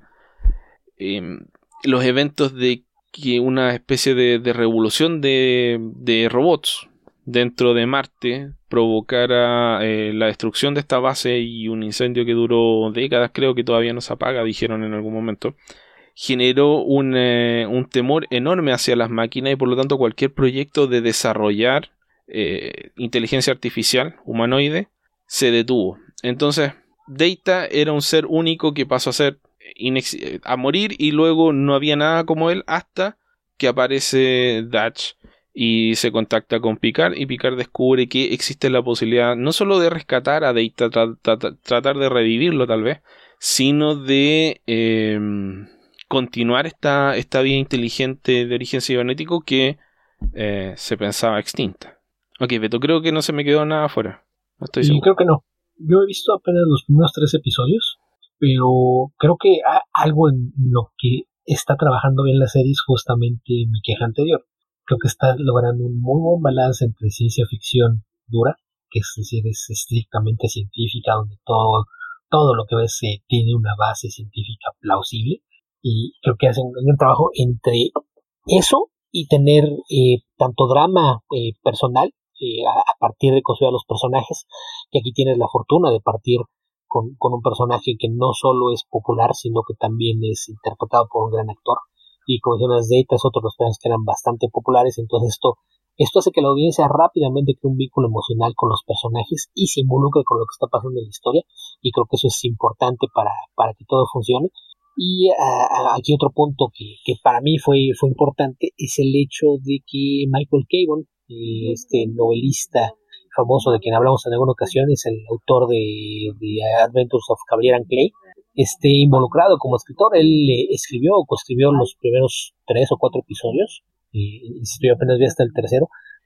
eh, los eventos de que una especie de, de revolución de, de robots dentro de Marte provocara eh, la destrucción de esta base y un incendio que duró décadas, creo que todavía no se apaga, dijeron en algún momento, generó un, eh, un temor enorme hacia las máquinas y por lo tanto cualquier proyecto de desarrollar eh, inteligencia artificial humanoide se detuvo. Entonces Data era un ser único que pasó a ser inex- a morir y luego no había nada como él hasta que aparece Dash y se contacta con Picard y Picard descubre que existe la posibilidad no solo de rescatar a Data, tra- tra- tratar de revivirlo tal vez, sino de eh, continuar esta, esta vida inteligente de origen cibernético que eh, se pensaba extinta. Ok, Beto, creo que no se me quedó nada afuera. No estoy Y seguro. creo que no. Yo he visto apenas los primeros tres episodios, pero creo que hay algo en lo que está trabajando bien la serie es justamente mi queja anterior. Creo que está logrando un muy buen balance entre ciencia ficción dura, que es decir, es estrictamente científica, donde todo, todo lo que ves eh, tiene una base científica plausible, y creo que hacen un gran trabajo entre eso y tener eh, tanto drama eh, personal eh, a, a partir de construir a los personajes, que aquí tienes la fortuna de partir con, con un personaje que no solo es popular, sino que también es interpretado por un gran actor. Y como mencionas, Data es otro de los personajes que eran bastante populares, entonces esto, esto hace que la audiencia rápidamente cree un vínculo emocional con los personajes y se involucre con lo que está pasando en la historia, y creo que eso es importante para, para que todo funcione. Y uh, aquí otro punto que, que para mí fue, fue importante es el hecho de que Michael Chabon, este novelista famoso de quien hablamos en alguna ocasión, es el autor de, de Adventures of Cavalier and Clay, esté involucrado como escritor. Él eh, escribió o coescribió los primeros tres o cuatro episodios, eh, yo apenas vi hasta el tercero,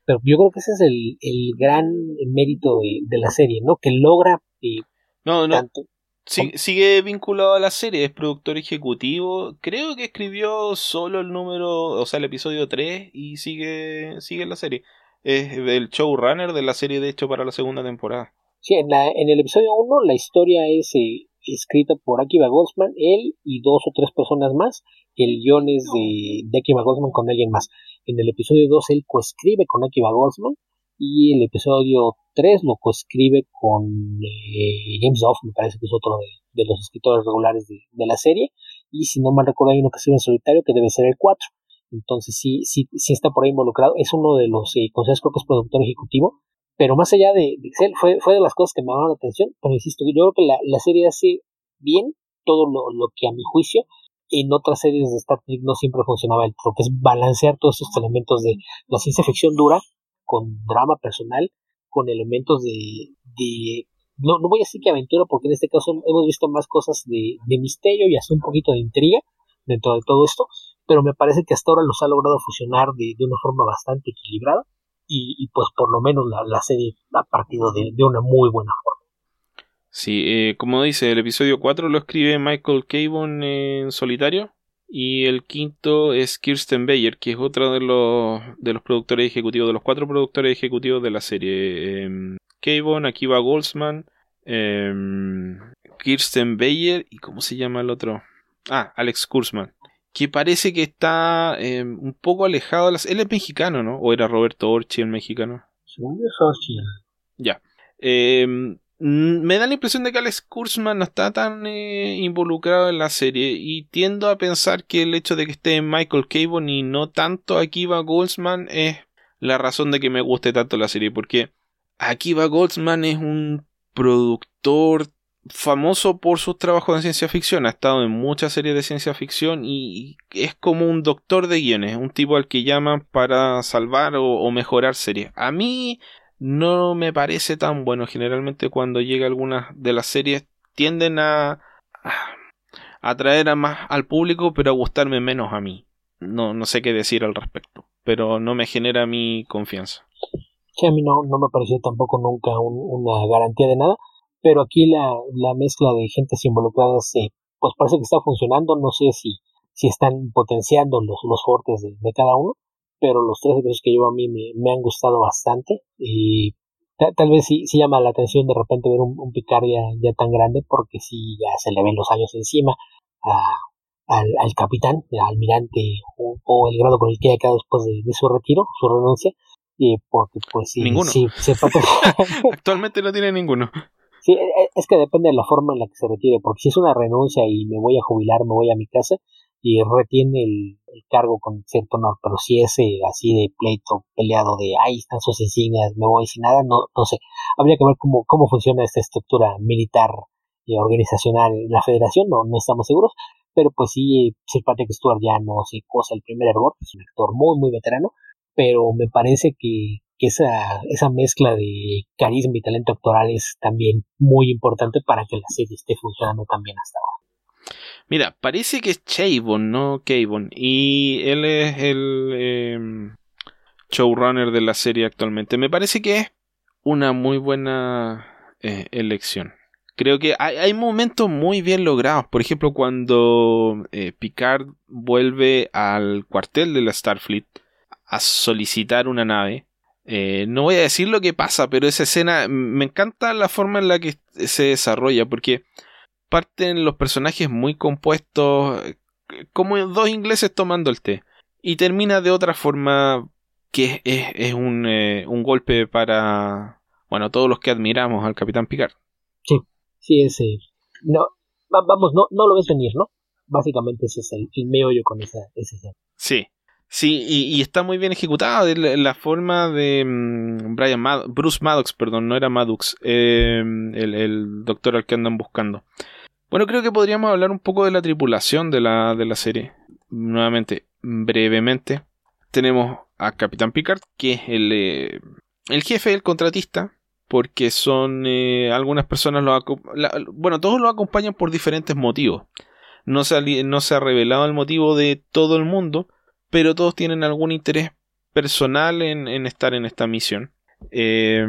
pero yo creo que ese es el, el gran mérito de, de la serie, ¿no? Que logra eh, no, no. tanto... Sí, sigue vinculado a la serie, es productor ejecutivo. Creo que escribió solo el número, o sea, el episodio tres y sigue, sigue en la serie. Es el showrunner de la serie, de hecho, para la segunda temporada. Sí, en, la, en el episodio uno la historia es eh, escrita por Akiva Goldsman, él y dos o tres personas más. El guion es de, de Akiva Goldsman con alguien más. En el episodio dos él coescribe con Akiva Goldsman y el episodio tres lo coescribe con eh, James Duff, me parece que es otro de, de los escritores regulares de, de la serie, y si no mal recuerdo hay uno que escribe en solitario que debe ser el cuatro. Entonces sí, sí, sí está por ahí involucrado. Es uno de los eh, consejos, creo que es productor ejecutivo, pero más allá de, de Excel, fue, fue de las cosas que me llamaron la atención. Pero insisto, yo creo que la, la serie hace bien todo lo, lo que a mi juicio en otras series de Star Trek no siempre funcionaba el truco, que es balancear todos estos elementos de la ciencia ficción dura con drama personal, con elementos de, de no, no voy a decir que aventura, porque en este caso hemos visto más cosas de, de misterio y hasta un poquito de intriga dentro de todo esto, pero me parece que hasta ahora los ha logrado fusionar de, de una forma bastante equilibrada y, y pues por lo menos la, la serie ha partido de, de una muy buena forma. Sí, eh, como dice, el episodio cuatro lo escribe Michael Chabon en solitario. Y el quinto es Kirsten Beyer, que es otra de los, de los productores ejecutivos, de los cuatro productores ejecutivos de la serie. Eh, Chabon, Akiva Goldsman, eh, Kirsten Beyer y ¿cómo se llama el otro? Ah, Alex Kurtzman. Que parece que está eh, un poco alejado de las... Él es mexicano, ¿no? ¿O era Roberto Orchi el mexicano? Según yo es Orchi. Ya. Eh... Me da la impresión de que Alex Kurtzman no está tan eh, involucrado en la serie y tiendo a pensar que el hecho de que esté Michael Chabon y no tanto Akiva Goldsman es la razón de que me guste tanto la serie, porque Akiva Goldsman es un productor famoso por sus trabajos en ciencia ficción, ha estado en muchas series de ciencia ficción y es como un doctor de guiones, un tipo al que llaman para salvar o, o mejorar series. A mí no me parece tan bueno. Generalmente cuando llega algunas de las series tienden a, a atraer a más al público, pero a gustarme menos a mí. No, no sé qué decir al respecto, pero no me genera mi confianza. Sí, a mí no, no me pareció tampoco nunca un, una garantía de nada, pero aquí la, la mezcla de gentes involucradas eh, pues parece que está funcionando. No sé si, si están potenciando los, los fuertes de, de cada uno, pero los tres episodios que llevo a mí me, me han gustado bastante y tal, tal vez sí, sí llama la atención de repente ver un, un Picard ya, ya tan grande, porque sí ya se le ven los años encima a, al, al capitán, al almirante o, o el grado con el que haya quedado después de, de su retiro, su renuncia, y porque pues sí, ninguno. sí se actualmente no tiene ninguno. Sí, es que depende de la forma en la que se retire, porque si es una renuncia y me voy a jubilar, me voy a mi casa y retiene el, el cargo con cierto honor, pero si es eh, así de pleito, peleado de ahí están sus insignias, me voy sin nada, no, no sé, habría que ver cómo, cómo funciona esta estructura militar y organizacional en la federación, no, no estamos seguros, pero pues sí, Sir Patrick Stewart ya no se cosa el primer hervor, es un actor muy muy veterano, pero me parece que, que esa, esa mezcla de carisma y talento actoral es también muy importante para que la serie esté funcionando también hasta ahora. Mira, parece que es Chabon, no Chabon, y él es el eh, showrunner de la serie actualmente. Me parece que es una muy buena eh, elección. Creo que hay, hay momentos muy bien logrados. Por ejemplo, cuando eh, Picard vuelve al cuartel de la Starfleet a solicitar una nave. Eh, no voy a decir lo que pasa, pero esa escena me encanta la forma en la que se desarrolla, porque parten los personajes muy compuestos, como dos ingleses tomando el té, y termina de otra forma que es, es un, eh, un golpe para, bueno, todos los que admiramos al Capitán Picard. Sí, sí, ese, no, vamos, no, no lo ves venir, ¿no? Básicamente ese es el, el meollo con esa, esa escena. Sí. Sí, y, y está muy bien ejecutado. La, la forma de um, Brian Mad- Bruce Maddox, perdón, no era Maddox, eh, el, el doctor al que andan buscando. Bueno, creo que podríamos hablar un poco de la tripulación de la, de la serie. Nuevamente, brevemente, tenemos a Capitán Picard, que es el, eh, el jefe del contratista, porque son eh, algunas personas, lo la, bueno, todos lo acompañan por diferentes motivos. No se, ha, no se ha revelado el motivo de todo el mundo, pero todos tienen algún interés personal en, en estar en esta misión. Eh,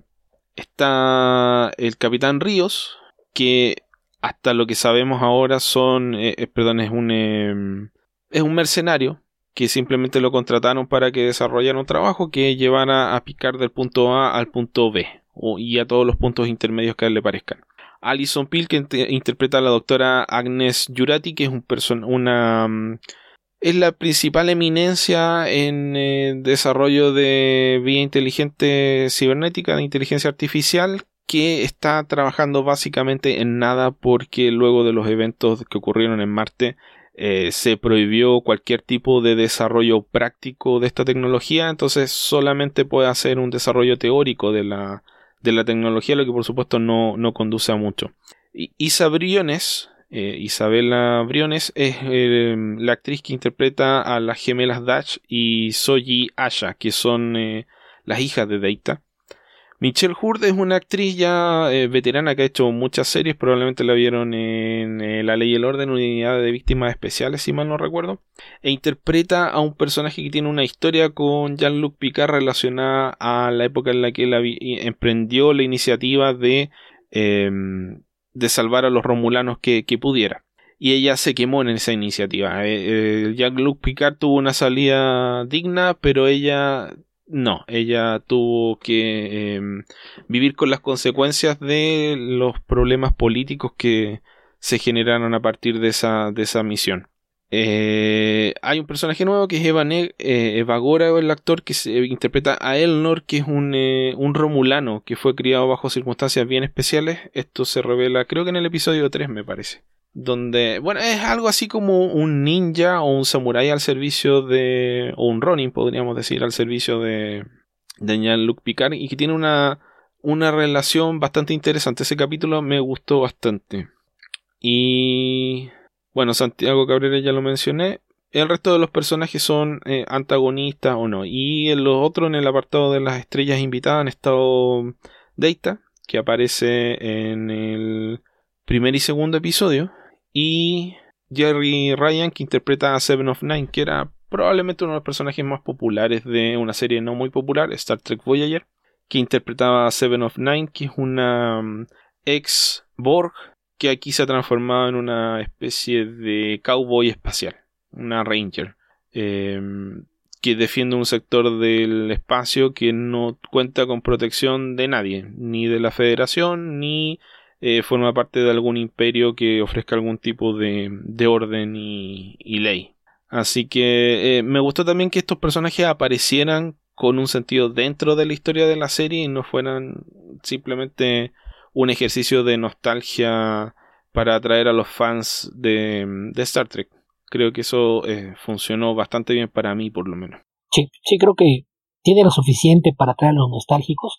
está el Capitán Ríos, que hasta lo que sabemos ahora son, eh, eh, perdón, es un eh, es un mercenario que simplemente lo contrataron para que desarrollara un trabajo que llevara a Picard del punto A al punto B, o, y a todos los puntos intermedios que a él le parezcan. Alison Pill, que int- interpreta a la doctora Agnes Jurati, que es un person- una um, es la principal eminencia en eh, desarrollo de vía inteligente cibernética, de inteligencia artificial, que está trabajando básicamente en nada porque luego de los eventos que ocurrieron en Marte eh, se prohibió cualquier tipo de desarrollo práctico de esta tecnología, entonces solamente puede hacer un desarrollo teórico de la, de la tecnología, lo que por supuesto no, no conduce a mucho. Y Isa Briones, eh, Isabela Briones es eh, la actriz que interpreta a las gemelas Dash y Soji Asha, que son eh, las hijas de Data. Michelle Hurd es una actriz ya eh, veterana que ha hecho muchas series, probablemente la vieron en eh, La Ley y el Orden, Unidad de Víctimas Especiales, si mal no recuerdo, e interpreta a un personaje que tiene una historia con Jean-Luc Picard relacionada a la época en la que él emprendió la iniciativa de, eh, de salvar a los romulanos que, que pudiera. Y ella se quemó en esa iniciativa. Eh, eh, Jean-Luc Picard tuvo una salida digna, pero ella... No, ella tuvo que eh, vivir con las consecuencias de los problemas políticos que se generaron a partir de esa, de esa misión. Eh, hay un personaje nuevo que es Eva, ne- eh, Eva Gora, el actor que se, interpreta a Elnor, que es un, eh, un romulano que fue criado bajo circunstancias bien especiales. Esto se revela creo que en el episodio tres, me parece. Donde, bueno, es algo así como un ninja o un samurái al servicio de, o un ronin podríamos decir, al servicio de, de Jean-Luc Picard, y que tiene una, una relación bastante interesante. Ese capítulo me gustó bastante. Y bueno, Santiago Cabrera ya lo mencioné. El resto de los personajes son eh, antagonistas o no. Y en los otros, en el apartado de las estrellas invitadas, han estado Data, que aparece en el primer y segundo episodio, y Jerry Ryan, que interpreta a Seven of Nine, que era probablemente uno de los personajes más populares de una serie no muy popular, Star Trek Voyager, que interpretaba a Seven of Nine, que es una um, ex Borg que aquí se ha transformado en una especie de cowboy espacial, una ranger, eh, que defiende un sector del espacio que no cuenta con protección de nadie, ni de la Federación, ni Eh, forma parte de algún imperio que ofrezca algún tipo de, de orden y, y ley. Así que eh, me gustó también que estos personajes aparecieran con un sentido dentro de la historia de la serie y no fueran simplemente un ejercicio de nostalgia para atraer a los fans de, de Star Trek. Creo que eso eh, funcionó bastante bien para mí, por lo menos. Sí, sí, creo que tiene lo suficiente para atraer a los nostálgicos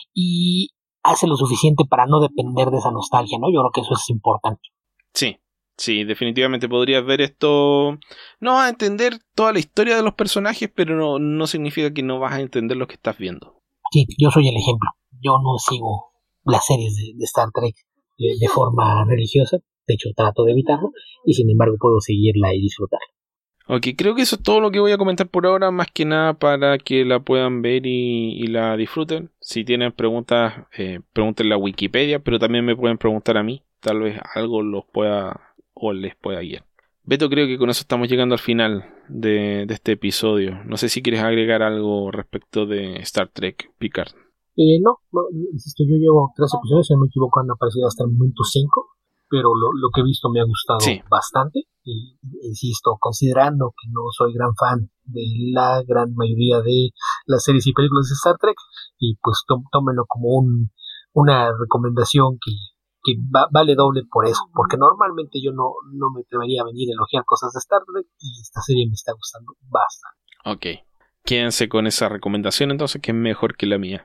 y hace lo suficiente para no depender de esa nostalgia, ¿no? Yo creo que eso es importante. Sí, sí, definitivamente podrías ver esto. No vas a entender toda la historia de los personajes, pero no, no significa que no vas a entender lo que estás viendo. Sí, yo soy el ejemplo. Yo no sigo las series de, de Star Trek de, de forma religiosa. De hecho, trato de evitarlo y sin embargo puedo seguirla y disfrutarla. Ok, creo que eso es todo lo que voy a comentar por ahora, más que nada para que la puedan ver y, y la disfruten. Si tienen preguntas, eh, pregúntenle a Wikipedia, pero también me pueden preguntar a mí. Tal vez algo los pueda o les pueda guiar. Beto, creo que con eso estamos llegando al final de, de este episodio. No sé si quieres agregar algo respecto de Star Trek Picard. Eh, no, no, insisto, yo llevo tres episodios, si no me equivoco han aparecido hasta el momento cinco, pero lo, lo que he visto me ha gustado sí. bastante. Y, insisto, considerando que no soy gran fan de la gran mayoría de las series y películas de Star Trek, y pues tó, tómenlo como un, una recomendación que, que va, vale doble por eso, porque normalmente yo no, no me atrevería a venir a elogiar cosas de Star Trek y esta serie me está gustando bastante. Ok, quédense con esa recomendación entonces, que es mejor que la mía.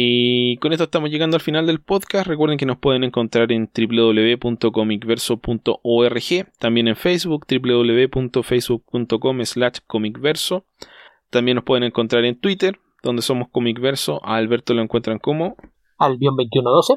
Y con esto estamos llegando al final del podcast. Recuerden que nos pueden encontrar en doble u doble u doble u punto comicverso punto org, también en Facebook, doble u doble u doble u punto facebook punto com slash comicverso. También nos pueden encontrar en Twitter, donde somos Comicverso. A Alberto lo encuentran como Albion veintiuno doce.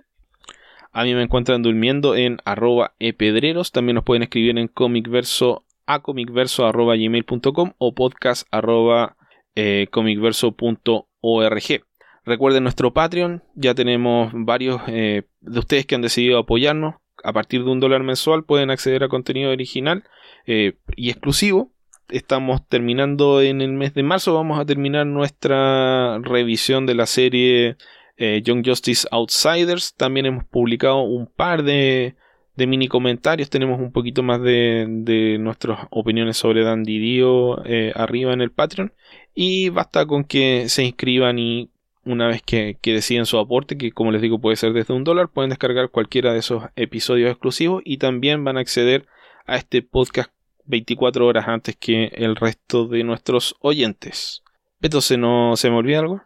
A mí me encuentran durmiendo en arroba epedreros. También nos pueden escribir en comicverso a comicverso arroba gmail punto com o podcast arroba eh, comicverso punto org. Recuerden nuestro Patreon, ya tenemos varios eh, de ustedes que han decidido apoyarnos. A partir de un dólar mensual pueden acceder a contenido original eh, y exclusivo. Estamos terminando en el mes de marzo, vamos a terminar nuestra revisión de la serie eh, Young Justice Outsiders. También hemos publicado un par de, de mini comentarios, tenemos un poquito más de, de nuestras opiniones sobre Dandy Dio eh, arriba en el Patreon. Y basta con que se inscriban y una vez que, que deciden su aporte, que como les digo puede ser desde un dólar, pueden descargar cualquiera de esos episodios exclusivos y también van a acceder a este podcast veinticuatro horas antes que el resto de nuestros oyentes. Beto, ¿se, no, ¿se me olvida algo?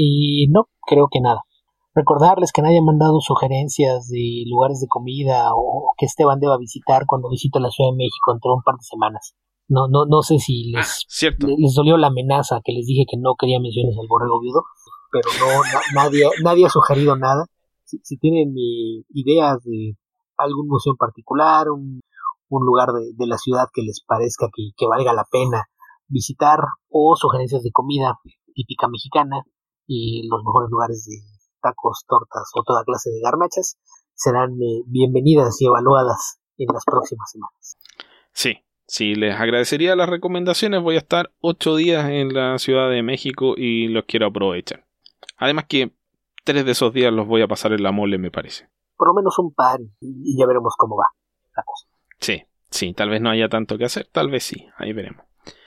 Y no, creo que nada. Recordarles que nadie ha mandado sugerencias de lugares de comida o que Esteban deba visitar cuando visite la Ciudad de México dentro de un par de semanas. No, no, no sé si les, ah, cierto. les dolió la amenaza que les dije que no quería menciones al borrego viudo, pero no, na, nadie, nadie ha sugerido nada. Si, si tienen eh, ideas de algún museo en particular, un, un lugar de, de la ciudad que les parezca que, que valga la pena visitar, o sugerencias de comida típica mexicana y los mejores lugares de tacos, tortas o toda clase de garnachas, serán eh, bienvenidas y evaluadas en las próximas semanas. Sí. Sí, les agradecería las recomendaciones. Voy a estar ocho días en la Ciudad de México y los quiero aprovechar. Además que tres de esos días los voy a pasar en la mole, me parece. Por lo menos un par y ya veremos cómo va la cosa. Sí, sí, tal vez no haya tanto que hacer, tal vez sí, ahí veremos.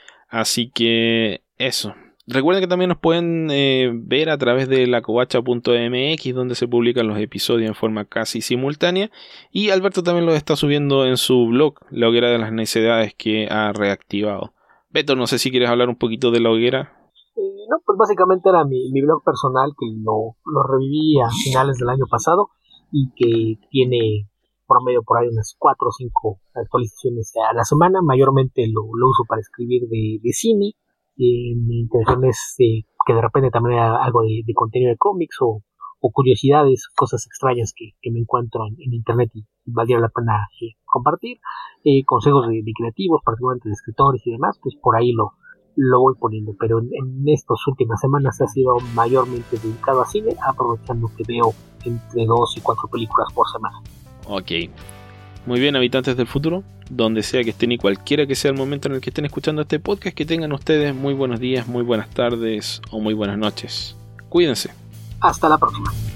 Así que eso. Recuerden que también nos pueden eh, ver a través de la covacha punto m x, donde se publican los episodios en forma casi simultánea. Y Alberto también los está subiendo en su blog, La Hoguera de las Necedades, que ha reactivado. Beto, no sé si quieres hablar un poquito de La Hoguera. Eh, no, pues básicamente era mi, mi blog personal, que lo, lo reviví a finales del año pasado y que tiene promedio por ahí unas cuatro o cinco actualizaciones a la semana. Mayormente lo, lo uso para escribir de, de cine. Eh, mi intención es eh, que de repente también haya algo de, de contenido de cómics o, o curiosidades, cosas extrañas que, que me encuentro en, en internet y valdría la pena eh, compartir, eh, consejos de, de creativos, particularmente de escritores y demás, pues por ahí lo, lo voy poniendo, pero en, en estas últimas semanas ha sido mayormente dedicado a cine, aprovechando que veo entre dos y cuatro películas por semana. Ok. Muy bien, habitantes del futuro, donde sea que estén y cualquiera que sea el momento en el que estén escuchando este podcast, que tengan ustedes muy buenos días, muy buenas tardes o muy buenas noches. Cuídense. Hasta la próxima.